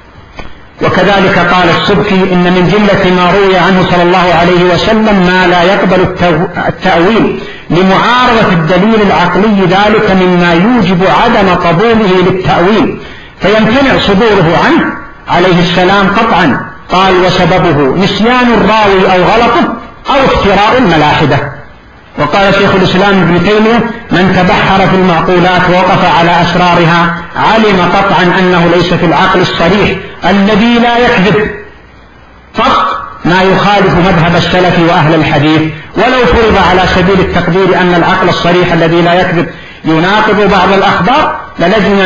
[SPEAKER 5] وكذلك قال السبكي إن من جملة ما روي عنه صلى الله عليه وسلم ما لا يقبل التأويل لمعارضة الدليل العقلي، ذلك مما يوجب عدم قبوله للتأويل فيمتنع صدوره عنه عليه السلام قطعا. قال وسببه نسيان الراوي أو غلطه أو افتراء الملاحدة. وقال شيخ الإسلام ابن تيمية من تبحر في المعقولات ووقف على أسرارها علم قطعا أنه ليس في العقل الصريح الذي لا يكذب فقط ما يخالف مذهب السلف وأهل الحديث، ولو فرض على سبيل التقدير أن العقل الصريح الذي لا يكذب يناقض بعض الأخبار للزم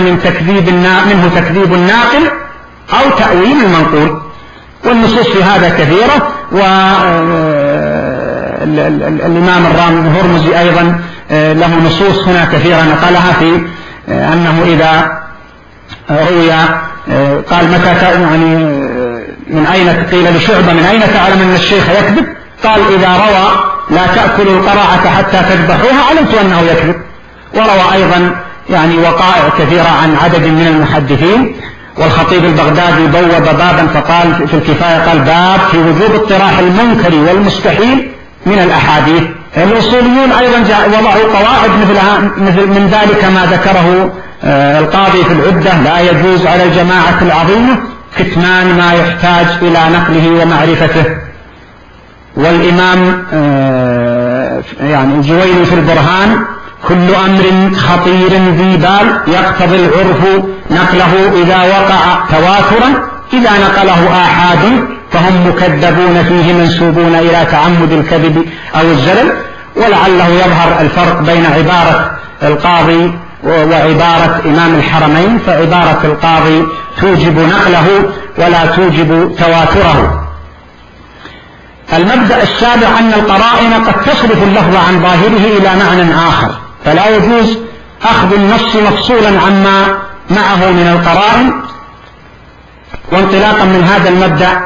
[SPEAKER 5] منه تكذيب الناقل أو تأويل المنقول. والنصوص في هذا كثيرة، والإمام الهرمزي أيضا له نصوص هنا كثيرة نقلها في أنه إذا روي قال متى يعني من أين قيل لشعبة من أين تعلم أن الشيخ يكذب؟ قال إذا روى لا تأكلوا القراعة حتى تذبحوها علمت أنه يكذب. وروى أيضا يعني وقائع كثيرة عن عدد من المحدثين. والخطيب البغدادي بوب بابا فقال في الكفاية قال باب في وجوب اطراح المنكر والمستحيل من الأحاديث. الأصوليون أيضا وضعوا قواعد مثل من ذلك ما ذكره القاضي في العدة: لا يجوز على الجماعة العظيمة كتمان ما يحتاج إلى نقله ومعرفته. والإمام يعني الجويني في البرهان: كل أمر خطير ذي بال يقتضي العرف نقله إذا وقع تواترا، إذا نقله آحاد فهم مكذبون فيه منسوبون إلى تعمد الكذب أو الزلل. ولعله يظهر الفرق بين عبارة القاضي وعبارة إمام الحرمين، فعبارة القاضي توجب نقله ولا توجب تواتره. المبدأ السابع أن القرائن قد تصرف اللفظ عن ظاهره إلى معنى آخر، فلا يجوز أخذ النص مفصولا عما معه من القرائن. وانطلاقا من هذا المبدأ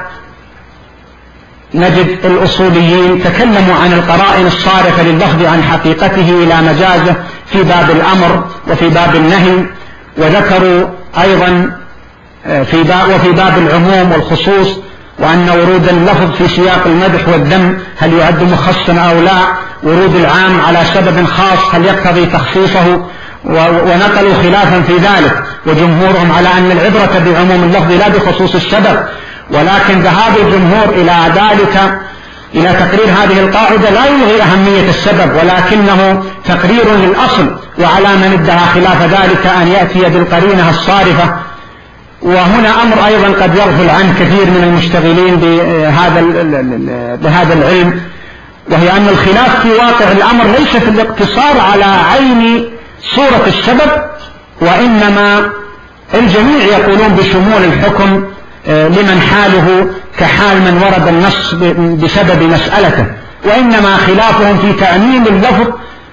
[SPEAKER 5] نجد الأصوليين تكلموا عن القرائن الصارفة لللفظ عن حقيقته إلى مجازه في باب الأمر وفي باب النهي، وذكروا أيضا وفي باب العموم والخصوص، وأن ورود اللفظ في سياق المدح والذم هل يعد مخصصا أو لا، ورود العام على سبب خاص هل يقتضي تخصيصه، ونقلوا خلافا في ذلك. وجمهورهم على أن العبرة بعموم اللفظ لا بخصوص السبب، ولكن ذهاب الجمهور إلى ذلك إلى تقرير هذه القاعدة لا يلغي أهمية السبب، ولكنه تقرير للأصل، وعلى من ادعى خلاف ذلك أن يأتي بالقرينة الصارفة. وهنا أمر أيضا قد يغفل عنه كثير من المشتغلين بهذا العلم، وهي أن الخلاف في واقع الأمر ليس في الاقتصار على عين صورة السبب، وإنما الجميع يقولون بشمول الحكم لمن حاله كحال من ورد النص بسبب مسألته، وإنما خلافهم في تعميم اللفظ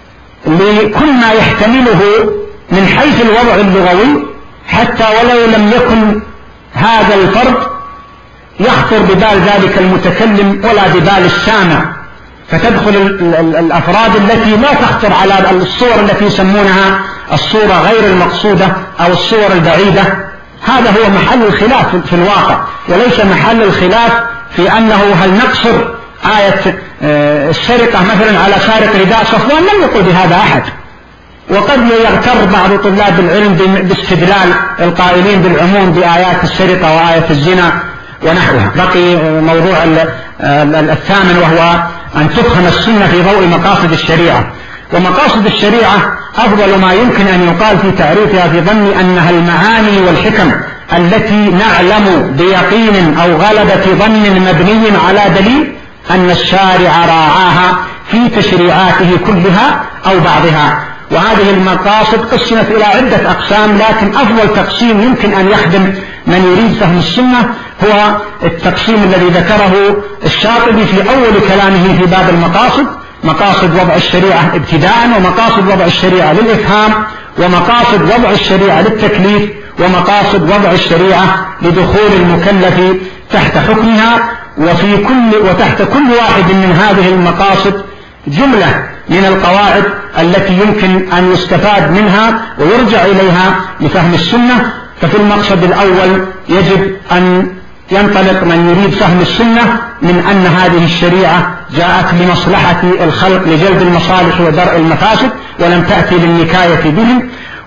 [SPEAKER 5] لكل ما يحتمله من حيث الوضع اللغوي، حتى ولو لم يكن هذا الفرد يخطر ببال ذلك المتكلم ولا ببال السامع، فتدخل الأفراد التي لا تخطر على الصور التي يسمونها الصورة غير المقصودة أو الصور البعيدة. هذا هو محل الخلاف في الواقع، وليس محل الخلاف في أنه هل نقصر آية السرقة مثلا على سارق رداء صفوان. لم يقل بهذا أحد، وقد يغتر بعض طلاب العلم باستدلال القائلين بالعموم بآيات السرقة وآية الزنا ونحوها. بقي موضوع الثامن، وهو أن تفهم السنة في ضوء مقاصد الشريعة. ومقاصد الشريعة أفضل ما يمكن أن يقال في تعريفها في ظن أنها المعاني والحكم التي نعلم بيقين أو غلبة ظن مبني على دليل أن الشارع راعاها في تشريعاته كلها أو بعضها. وهذه المقاصد قسمت إلى عدة أقسام، لكن أفضل تقسيم يمكن أن يخدم من يريد فهم السنة هو التقسيم الذي ذكره الشاطبي في أول كلامه في باب المقاصد: مقاصد وضع الشريعة ابتداء، ومقاصد وضع الشريعة للإفهام، ومقاصد وضع الشريعة للتكليف، ومقاصد وضع الشريعة لدخول المكلف تحت حكمها. وتحت كل واحد من هذه المقاصد جملة من القواعد التي يمكن أن يستفاد منها ويرجع إليها لفهم السنة. ففي المقصد الأول يجب أن ينطلق من يريد فهم السنة من أن هذه الشريعة جاءت لمصلحة الخلق لجلب المصالح ودرء المفاسد، ولم تأتي للنكاية بهم.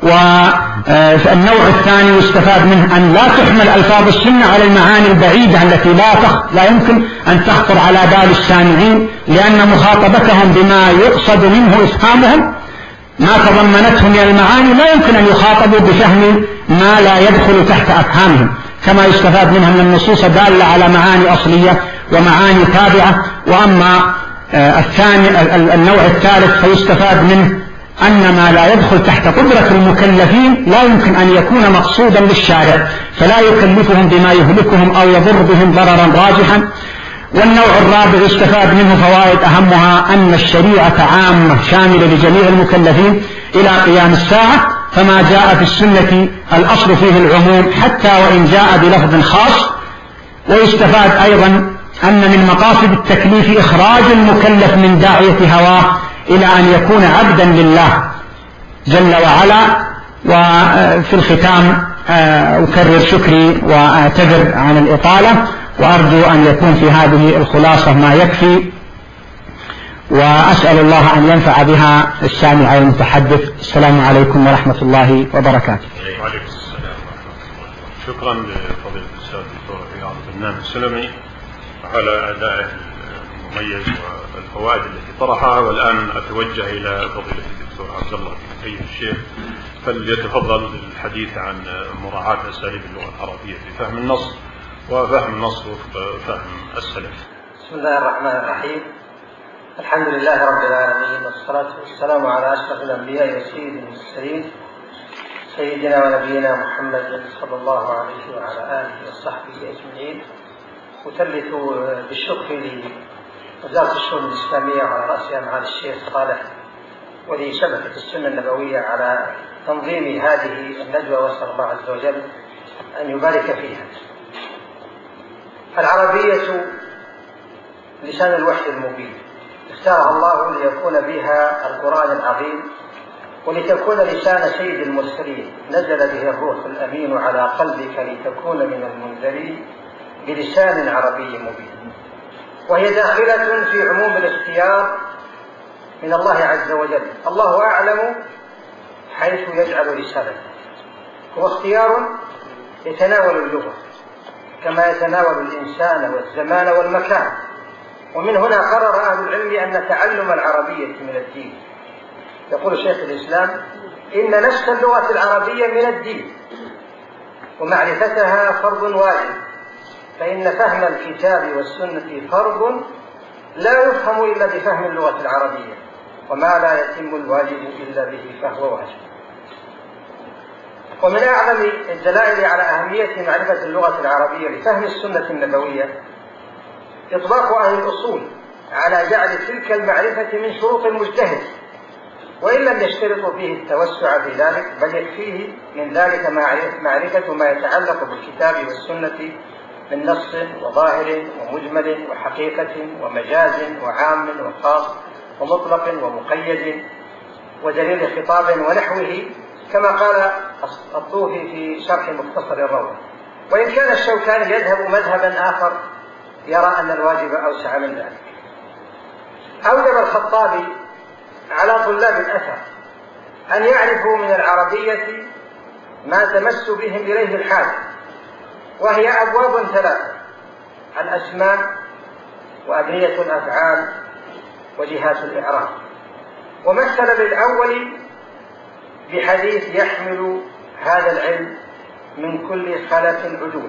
[SPEAKER 5] والنوع الثاني يستفاد منه أن لا تحمل ألفاظ السنة على المعاني البعيدة التي لا يمكن أن تخطر على بال السامعين، لأن مخاطبتهم بما يقصد منه إفهامهم ما تضمنته من المعاني لا يمكن أن يخاطبوا بفهم ما لا يدخل تحت أفهامهم، كما يستفاد منها من النصوص دالة على معاني أصلية ومعاني تابعة. وأما النوع الثالث فيستفاد منه أن ما لا يدخل تحت قدرة المكلفين لا يمكن أن يكون مقصودا للشارع، فلا يكلفهم بما يهلكهم أو يضر بهم ضررا راجحا. والنوع الرابع استفاد منه فوائد أهمها أن الشريعة عامة شاملة لجميع المكلفين إلى قيام الساعة، فما جاء في السنة الأصل فيه العموم حتى وإن جاء بلفظ خاص. ويستفاد أيضا أن من مقاصد التكليف إخراج المكلف من داعية هواه إلى أن يكون عبدا لله جل وعلا. وفي الختام أكرر شكري وأعتذر عن الإطالة، وأرجو أن يكون في هذه الخلاصة ما يكفي، وأسأل الله أن ينفع بها السامع والمتحدث. السلام عليكم ورحمة الله وبركاته.
[SPEAKER 3] وعليكم السلام ورحمة الله. شكرا لفضيلة الأستاذ الدكتور رياض بن السلمي على أدائه المميز والفوائد التي طرحها. والآن أتوجه إلى فضيلة الدكتور عبد الله بن سيد الشيخ، فليتفضل للحديث عن مراعاة أساليب اللغة العربية في فهم النص وفهم النص وفهم السلف.
[SPEAKER 6] بسم الله الرحمن الرحيم. الحمد لله رب العالمين، والصلاة والسلام على أشرف الأنبياء وسيد المرسلين سيدنا ونبينا محمد صلى الله عليه وعلى آله وصحبه أجمعين. أثلث بالشكر لوزارة الشؤون الإسلامية وعلى رأسها معالي الشيخ صالح ولشبكة السنة النبوية على تنظيم هذه الندوة، وأسأل الله عز وجل أن يبارك فيها. العربية لسان الوحي المبين، اختارها الله ليكون بها القرآن العظيم، ولتكون لسان سيد المرسلين نزل به الروح الأمين على قلبك لتكون من المنذرين بلسان عربي مبين. وهي داخلة في عموم الاختيار من الله عز وجل. الله أعلم حيث يجعل رسالته. هو اختيار يتناول اللغة كما يتناول الإنسان والزمان والمكان. ومن هنا قرر أهل العلم أن تعلم العربية من الدين. يقول شيخ الإسلام: إن نفس اللغة العربية من الدين، ومعرفتها فرض واجب، فإن فهم الكتاب والسنة فرض لا يفهم إلا بفهم اللغة العربية، وما لا يتم الواجب إلا به فهو واجب. ومن أعظم الدلائل على أهمية معرفة اللغة العربية لفهم السنة النبوية إطلاق أهل الأصول على جعل تلك المعرفة من شروط المجتهد، وإن لم يشترطوا فيه التوسع في ذلك، بل يكفيه من ذلك معرفة ما يتعلق بالكتاب والسنة من نص وظاهر ومجمل وحقيقة ومجاز وعام وخاص ومطلق ومقيد ودليل خطاب ونحوه، كما قال الطوفي في شرح مختصر الروضة. وإن كان الشوكاني يذهب مذهبا آخر يرى أن الواجب أوسع من ذلك. أوجب الخطابي على طلاب الأثر أن يعرفوا من العربية ما تمس بهم إليه الحاجة، وهي أبواب ثلاثة: الأسماء وأبنية الأفعال وجهات الإعراب. ومثل للأول بحديث يحمل هذا العلم من كل خلف عدول،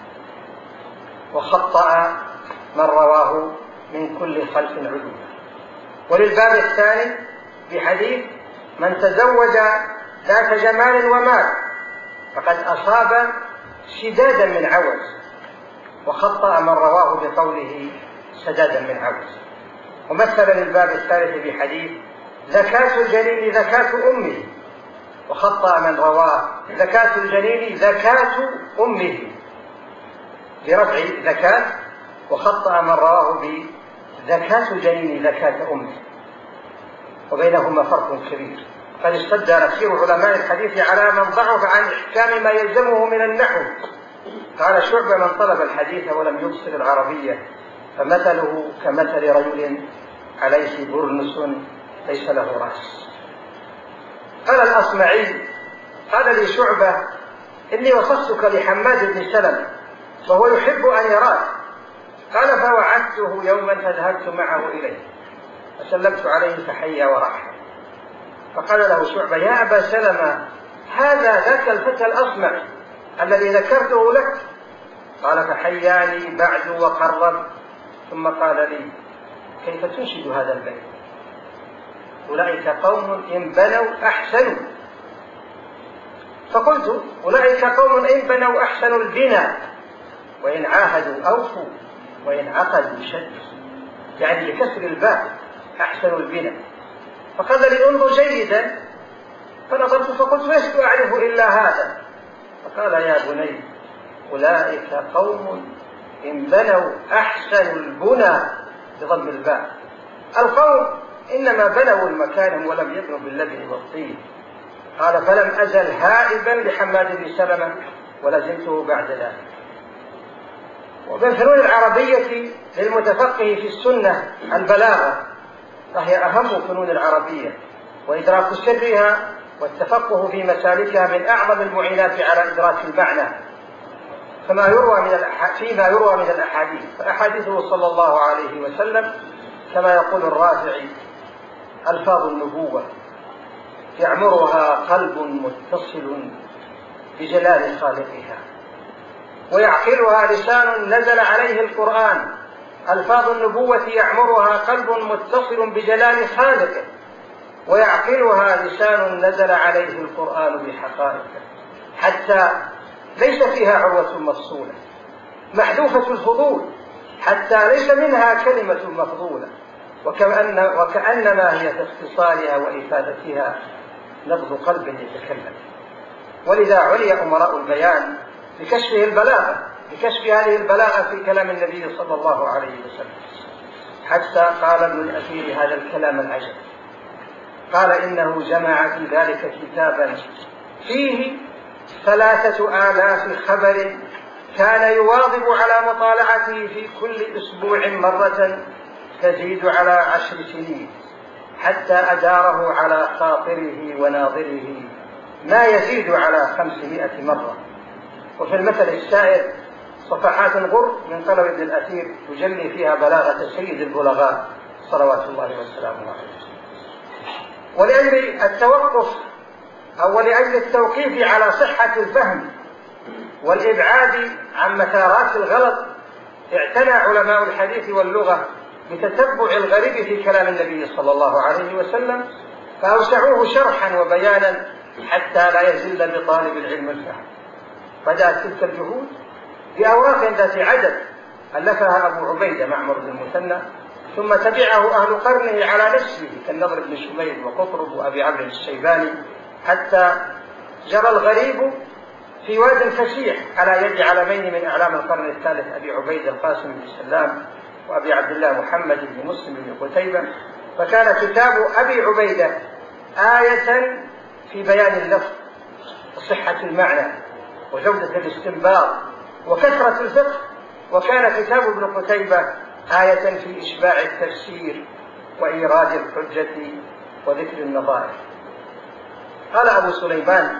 [SPEAKER 6] وخطأ من رواه من كل خلف عدول. وللباب الثاني بحديث من تزوج ذات جمال ومال فقد أصاب شدادا من عوز، وخطأ من رواه بقوله سدادا من عوز. ومثل للباب الثالث بحديث زكاة الجنين زكاة أمه، وخطأ من رواه زكاة الجنين زكاة أمه برفع زكاة، وخطأ من رواه بزكاة الجنين زكاة أمه، وبينهما فرق كبير. قد اشتد نفسير علماء الحديث على من ضعف عن إحكام ما يلزمه من النحو. قال شعبة: من طلب الحديث ولم يبصر العربية فمثله كمثل رجل عليه برنس ليس له رأس. قال الأصمعي: قال لي شعبة: إني وصفتك لحماد بن سلمة وهو يحب أن يراك. قال: فوعدته يوما فذهبت معه إليه فسلمت عليه فحيا ورحب. فقال له شعبة: يا أبا سلمة، هذا ذاك الفتى الأصمعي الذي ذكرته لك. قال: فحياني بعد وقرب، ثم قال لي: كيف تنشد هذا البيت؟ أولئك قوم إن بنوا أحسنوا. فقلت: أولئك قوم إن بنوا أحسنوا البناء وإن عاهدوا أوفوا، وإن عقد يشد، يعني بكسر الباء أحسن البناء. فقال لي انظر جيدا، فنظرت فقلت لست أعرف إلا هذا. فقال يا بني أولئك قوم إن بنوا أحسن البنى بضم الباء. القوم إنما بنوا المكان ولم يبنوا باللبن والطين. قال فلم أزل هائبا لحماد بن سلمة ولزمته بعد ذلك. ومن فنون العربية للمتفقه في السنة البلاغة، فهي أهم فنون العربية، وإدراك سرها والتفقه في مسالكها من أعظم المعينات على إدراك المعنى فيما يروى من الأحاديث. فأحاديثه صلى الله عليه وسلم كما يقول الرافعي ألفاظ النبوة يعمرها قلب متصل بجلال خالقها، ويعقلها لسان نزل عليه القرآن. ألفاظ النبوة يعمرها قلب متصل بجلال خالقه، ويعقلها لسان نزل عليه القرآن بحقائقه، حتى ليس فيها عروة مفصولة محذوفة الفضول، حتى ليس منها كلمة مفضولة، وكأنما هي في اختصارها وإفادتها نبض قلب يتكلم. ولذا علي أمراء البيان بكشف هذه البلاغة في كلام النبي صلى الله عليه وسلم، حتى قال ابن الأثير هذا الكلام العجب، قال إنه جمع في ذلك كتابا فيه 3000 خبر كان يواظب على مطالعته في كل أسبوع مرة تزيد على 10 سنين، حتى أداره على خاطره وناظره ما يزيد على 500 مرة. وفي المثل السائر صفحات غر من قلم ابن الأثير يجلي فيها بلاغة سيد البلغاء صلوات الله وسلامه عليه. ولأجل التوقف أو ولأجل التوقيف على صحة الفهم والإبعاد عن مثارات الغلط، اعتنى علماء الحديث واللغة بتتبع الغريب في كلام النبي صلى الله عليه وسلم، فأوسعوه شرحا وبيانا حتى لا يزل بطالب العلم الفهم. بدأت تلك الجهود بأوراق ذات عدد ألفها أبو عبيدة معمر بن المثنى، ثم تبعه أهل قرنه على نفسه كالنضر بن شميل وقطرب وأبي عمرو الشيباني، حتى جرى الغريب في واد فسيح على يد علمين من أعلام القرن الثالث أبي عبيدة القاسم بن سلام وأبي عبد الله محمد بن مسلم بن قتيبة. فكان كتاب أبي عبيدة آية في بيان اللفظ وصحة المعنى وجودة الاستنباط وكثرة الفقه، وكان كتاب ابن قتيبة آية في إشباع التفسير وإيراد الحجة وذكر النظائر. قال أبو سليمان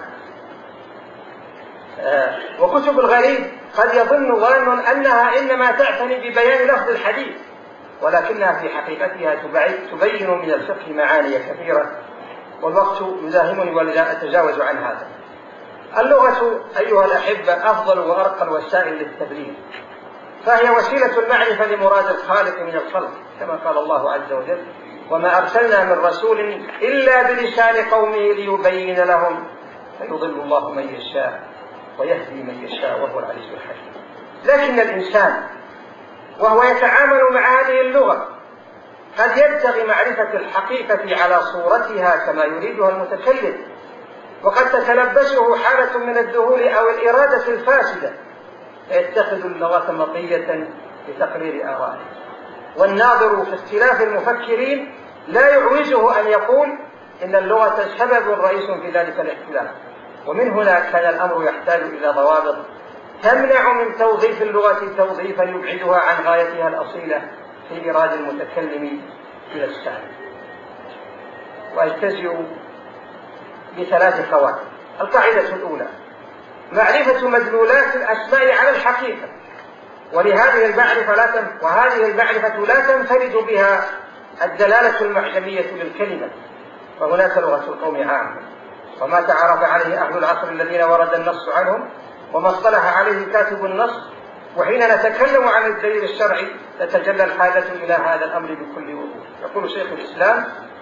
[SPEAKER 6] وكتب الغريب قد يظن ظان أنها إنما تعتني ببيان لفظ الحديث، ولكنها في حقيقتها تبين من الفقه معاني كثيرة، والوقت يزاحمني ولذا أتجاوز عن هذا. اللغة أيها الأحبة أفضل وأرقى الوسائل للتبليغ، فهي وسيلة المعرفة لمراد الخالق من الخلق، كما قال الله عز وجل وما أرسلنا من رسول إلا بلسان قومه ليبين لهم فيضل الله من يشاء ويهدي من يشاء وهو العزيز الحكيم. لكن الإنسان وهو يتعامل مع هذه اللغة قد يبتغي معرفة الحقيقة على صورتها كما يريدها المتكلم، وقد تتلبسه حالة من الذهول أو الإرادة الفاسدة فيتخذ اللغة مطية لتقرير آرائه. والناظر في اختلاف المفكرين لا يعوزه أن يقول إن اللغة سبب رئيس في ذلك الاختلاف. ومن هنا كان الأمر يحتاج إلى ضوابط تمنع من توظيف اللغة توظيفا يبعدها عن غايتها الأصيلة في إيراد المتكلم إلى السامع. وأجتزئ ب3 قواعد. القاعدة الأولى معرفة مدلولات الأسماء على الحقيقة، وهذه المعرفة لا تنفرد بها الدلالة المعجمية للكلمة، فهناك لغة القوم عامة، وما تعرف عليه أهل العصر الذين ورد النص عنهم وما اصطلح عليه كاتب النص. وحين نتكلم عن الدليل الشرعي تتجلى الحاجة إلى هذا الأمر بكل وضوح. يقول شيخ الإسلام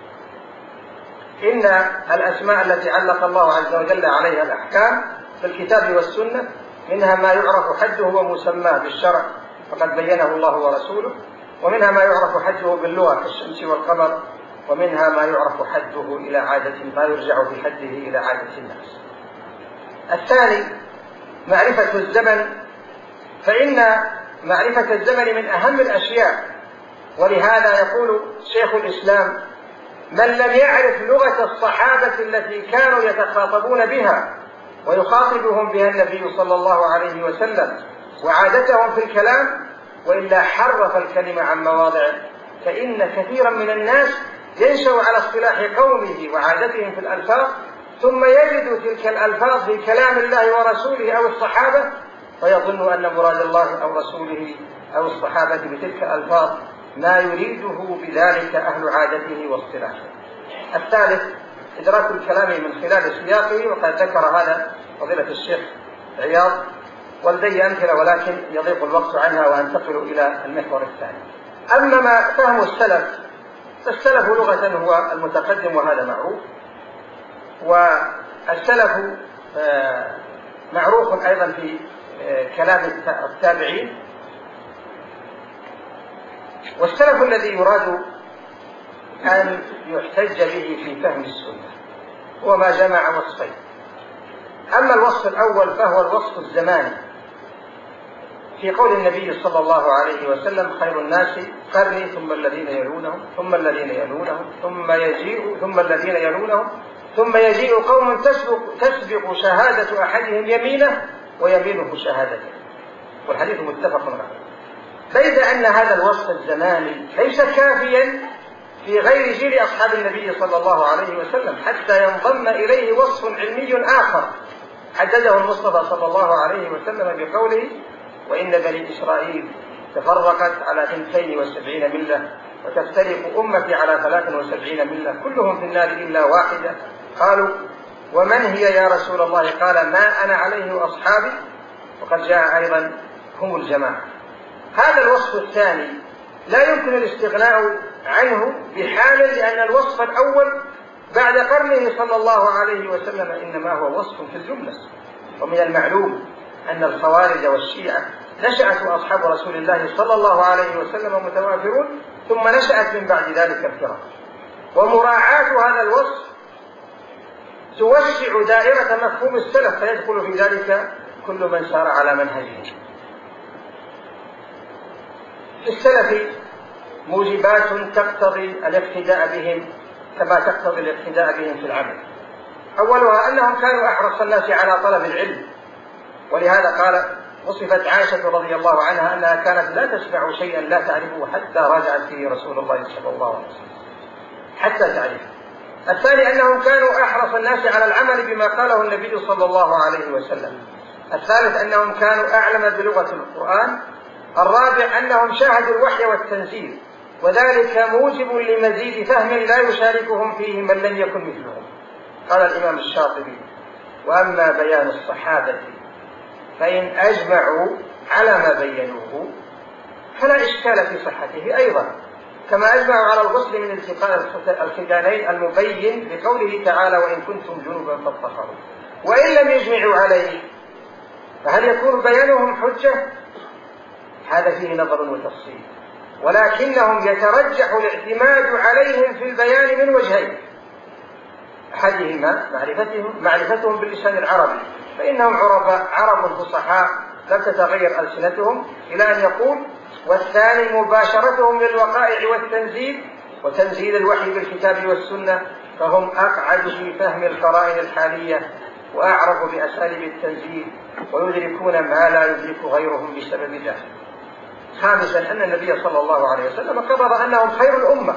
[SPEAKER 6] إن الأسماء التي علق الله عز وجل عليها الأحكام في الكتاب والسنة منها ما يعرف حده ومسماه بالشرع فقد بينه الله ورسوله، ومنها ما يعرف حده باللغة كالشمس والقمر، ومنها ما يعرف حده إلى عادة، ما يرجع في حده إلى عادة الناس. الثاني معرفة الزمن، فإن معرفة الزمن من أهم الأشياء، ولهذا يقول شيخ الإسلام: من لم يعرف لغة الصحابة التي كانوا يتخاطبون بها ويخاطبهم بها النبي صلى الله عليه وسلم وعادتهم في الكلام، وإلا حرف الكلمة عن مواضعه، فإن كثيرا من الناس ينشأ على اصطلاح قومه وعادتهم في الألفاظ، ثم يجد تلك الألفاظ في كلام الله ورسوله أو الصحابة، فيظن أن مراد الله أو رسوله أو الصحابة بتلك الألفاظ ما يريده بذلك أهل عادته واصطلاحه. الثالث إدراك الكلام من خلال سياقه، وقد ذكر هذا فضيلة الشيخ عياض، ولدي أمثلة ولكن يضيق الوقت عنها وأنتقل إلى المحور الثاني. أما ما فهم السلف، فالسلف لغة هو المتقدم وهذا معروف، والسلف معروف أيضا في كلام التابعين. والسلف الذي يراد أن يحتج به في فهم السنة هو ما جمع وصفين. أما الوصف الأول فهو الوصف الزماني، في قول النبي صلى الله عليه وسلم: خير الناس قرني ثم الذين يلونهم ثم الذين يلونهم ثم الذين يلونهم ثم يجيء قوم تسبق شهادة أحدهم يمينه ويمينه شهادته، والحديث متفق عليه. بيد أن هذا الوصف الزماني ليس كافيا في غير جيل أصحاب النبي صلى الله عليه وسلم، حتى ينضم إليه وصف علمي آخر حدده المصطفى صلى الله عليه وسلم بقوله: وإن بني إسرائيل تفرقت على 72 ملة وتفترق أمتي على 73 ملة كلهم في النار إلا واحدة. قالوا: ومن هي يا رسول الله؟ قال: ما أنا عليه وأصحابي. وقد جاء أيضا: هم الجماعة. هذا الوصف الثاني لا يمكن الاستغناء عنه بحال، لأن الوصف الأول بعد قرنه صلى الله عليه وسلم إنما هو وصف في الجملة. ومن المعلوم أن الخوارج والشيعة نشأت أصحاب رسول الله صلى الله عليه وسلم متوافرون، ثم نشأت من بعد ذلك الفرق، ومراعاة هذا الوصف توسع دائرة مفهوم السلف، فيدخل في ذلك كل من سار على منهجه. في السلف موجبات تقتضي الاقتداء بهم كما تقتضي الاقتداء بهم في العمل. أولها أنهم كانوا أحرص الناس على طلب العلم، ولهذا قال وصفت عائشة رضي الله عنها أنها كانت لا تسمع شيئا لا تعرفه حتى راجعت فيه رسول الله صلى الله عليه وسلم حتى تعرفه. الثاني أنهم كانوا أحرص الناس على العمل بما قاله النبي صلى الله عليه وسلم. الثالث أنهم كانوا أعلم بلغة القرآن. الرابع أنهم شاهدوا الوحي والتنزيل، وذلك موجب لمزيد فهم لا يشاركهم فيه من لم يكن مثلهم. قال الإمام الشاطبي: وأما بيان الصحابة فإن أجمعوا على ما بينوه فلا إشكال في صحته أيضا، كما أجمعوا على الغسل من التقاء الختانين المبين لقوله تعالى: وإن كنتم جنبا فاطهروا. وإن لم يجمعوا عليه فهل يكون بيانهم حجة؟ هذا فيه نظر وتفصيل، ولكنهم يترجح الاعتماد عليهم في البيان من وجهين: أحدهما معرفتهم باللسان العربي، فإنهم عرب فصحاء لم تتغير ألسنتهم إلى أن يقول. والثاني مباشرتهم للوقائع والتنزيل وتنزيل الوحي بالكتاب والسنة، فهم أقعد في فهم القرائن الحالية وأعرف بأساليب التنزيل، ويدركون ما لا يدرك غيرهم بسبب ذلك. خامسا أن النبي صلى الله عليه وسلم قرر أنهم خير الأمة،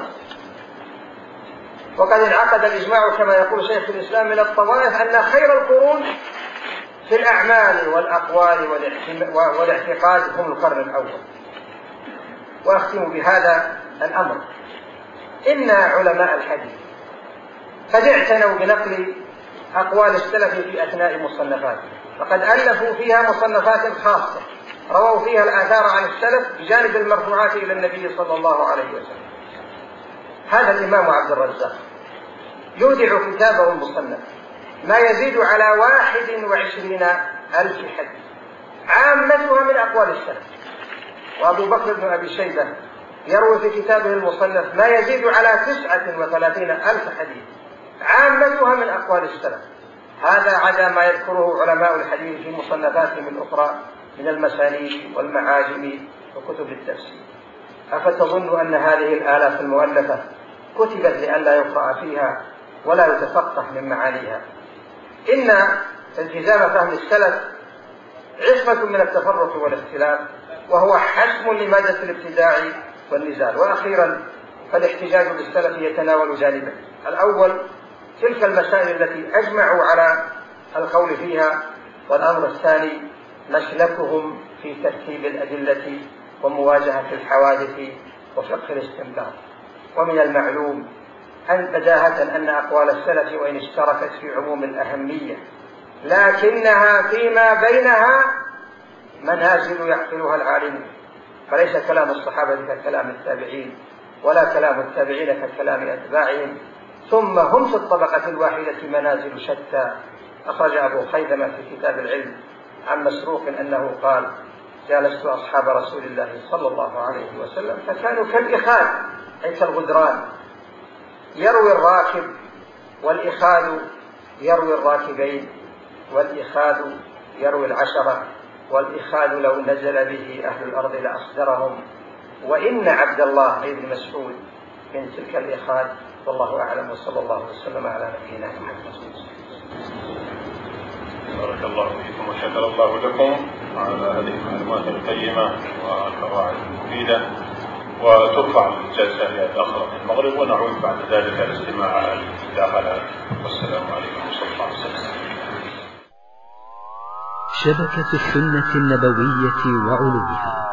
[SPEAKER 6] وقد انعقد الإجماع كما يقول شيخ الإسلام من الطوائف أن خير القرون في الأعمال والأقوال والاعتقاد هم القرن الأول. وأختم بهذا الأمر: إن علماء الحديث قد اعتنوا بنقل أقوال السلف في أثناء مصنفاتهم، وقد ألفوا فيها مصنفات خاصة رووا فيها الآثار عن السلف بجانب المرفوعات إلى النبي صلى الله عليه وسلم. هذا الإمام عبد الرزاق يودع كتابه المصنف ما يزيد على 21,000 حديث، عامتها من أقوال السلف، وأبو بكر بن أبي شيبة يروي في كتابه المصنف ما يزيد على 39,000 حديث عامتها من أقوال السلف. هذا عدا ما يذكره علماء الحديث في مصنفاتهم الأخرى من المسانيد والمعاجم وكتب التفسير. أفتظن أن هذه الآلاف المؤلفة كتبت لئلا يقرأ فيها ولا يتفقه من معانيها؟ إن التزام فهم السلف عصمة من التفرق والاختلاف، وهو حسم لمادة الابتداع والنزال. وأخيرا فالاحتجاج بالسلف يتناول جانبين: الأول تلك المسائل التي أجمعوا على القول فيها، والأمر الثاني مسلكهم في ترتيب الأدلة ومواجهة الحوادث وفقه الاستنباط. ومن المعلوم بداهة أن أقوال السلف وإن اشتركت في عموم الأهمية لكنها فيما بينها منازل يعقلها العالمون، فليس كلام الصحابة ككلام التابعين ولا كلام التابعين ككلام أتباعهم، ثم هم في الطبقة الواحدة منازل شتى. أخرج أبو خيثمة في كتاب العلم عن مسروق أنه قال: جالست أصحاب رسول الله صلى الله عليه وسلم فكانوا كالإخاد، أي كالغدران، يروي الراكب والإخاد يروي الراكبين، والإخاد يروي العشرة، والإخاد لو نزل به أهل الأرض لأصدرهم، وإن عبد الله بن مسعود من تلك الإخاد. والله أعلم، وصلى الله وسلم على نبينا محمد.
[SPEAKER 3] بارك الله فيكم وشكر الله لكم على هذه المعلومات القيمة والقواعد المفيدة. وترفع الجلسة للأخرى في المغرب، ونعود بعد ذلك لاستماع المداخلات. والسلام عليكم ورحمة الله وبركاته.
[SPEAKER 7] شبكة السنة النبوية وعلومها.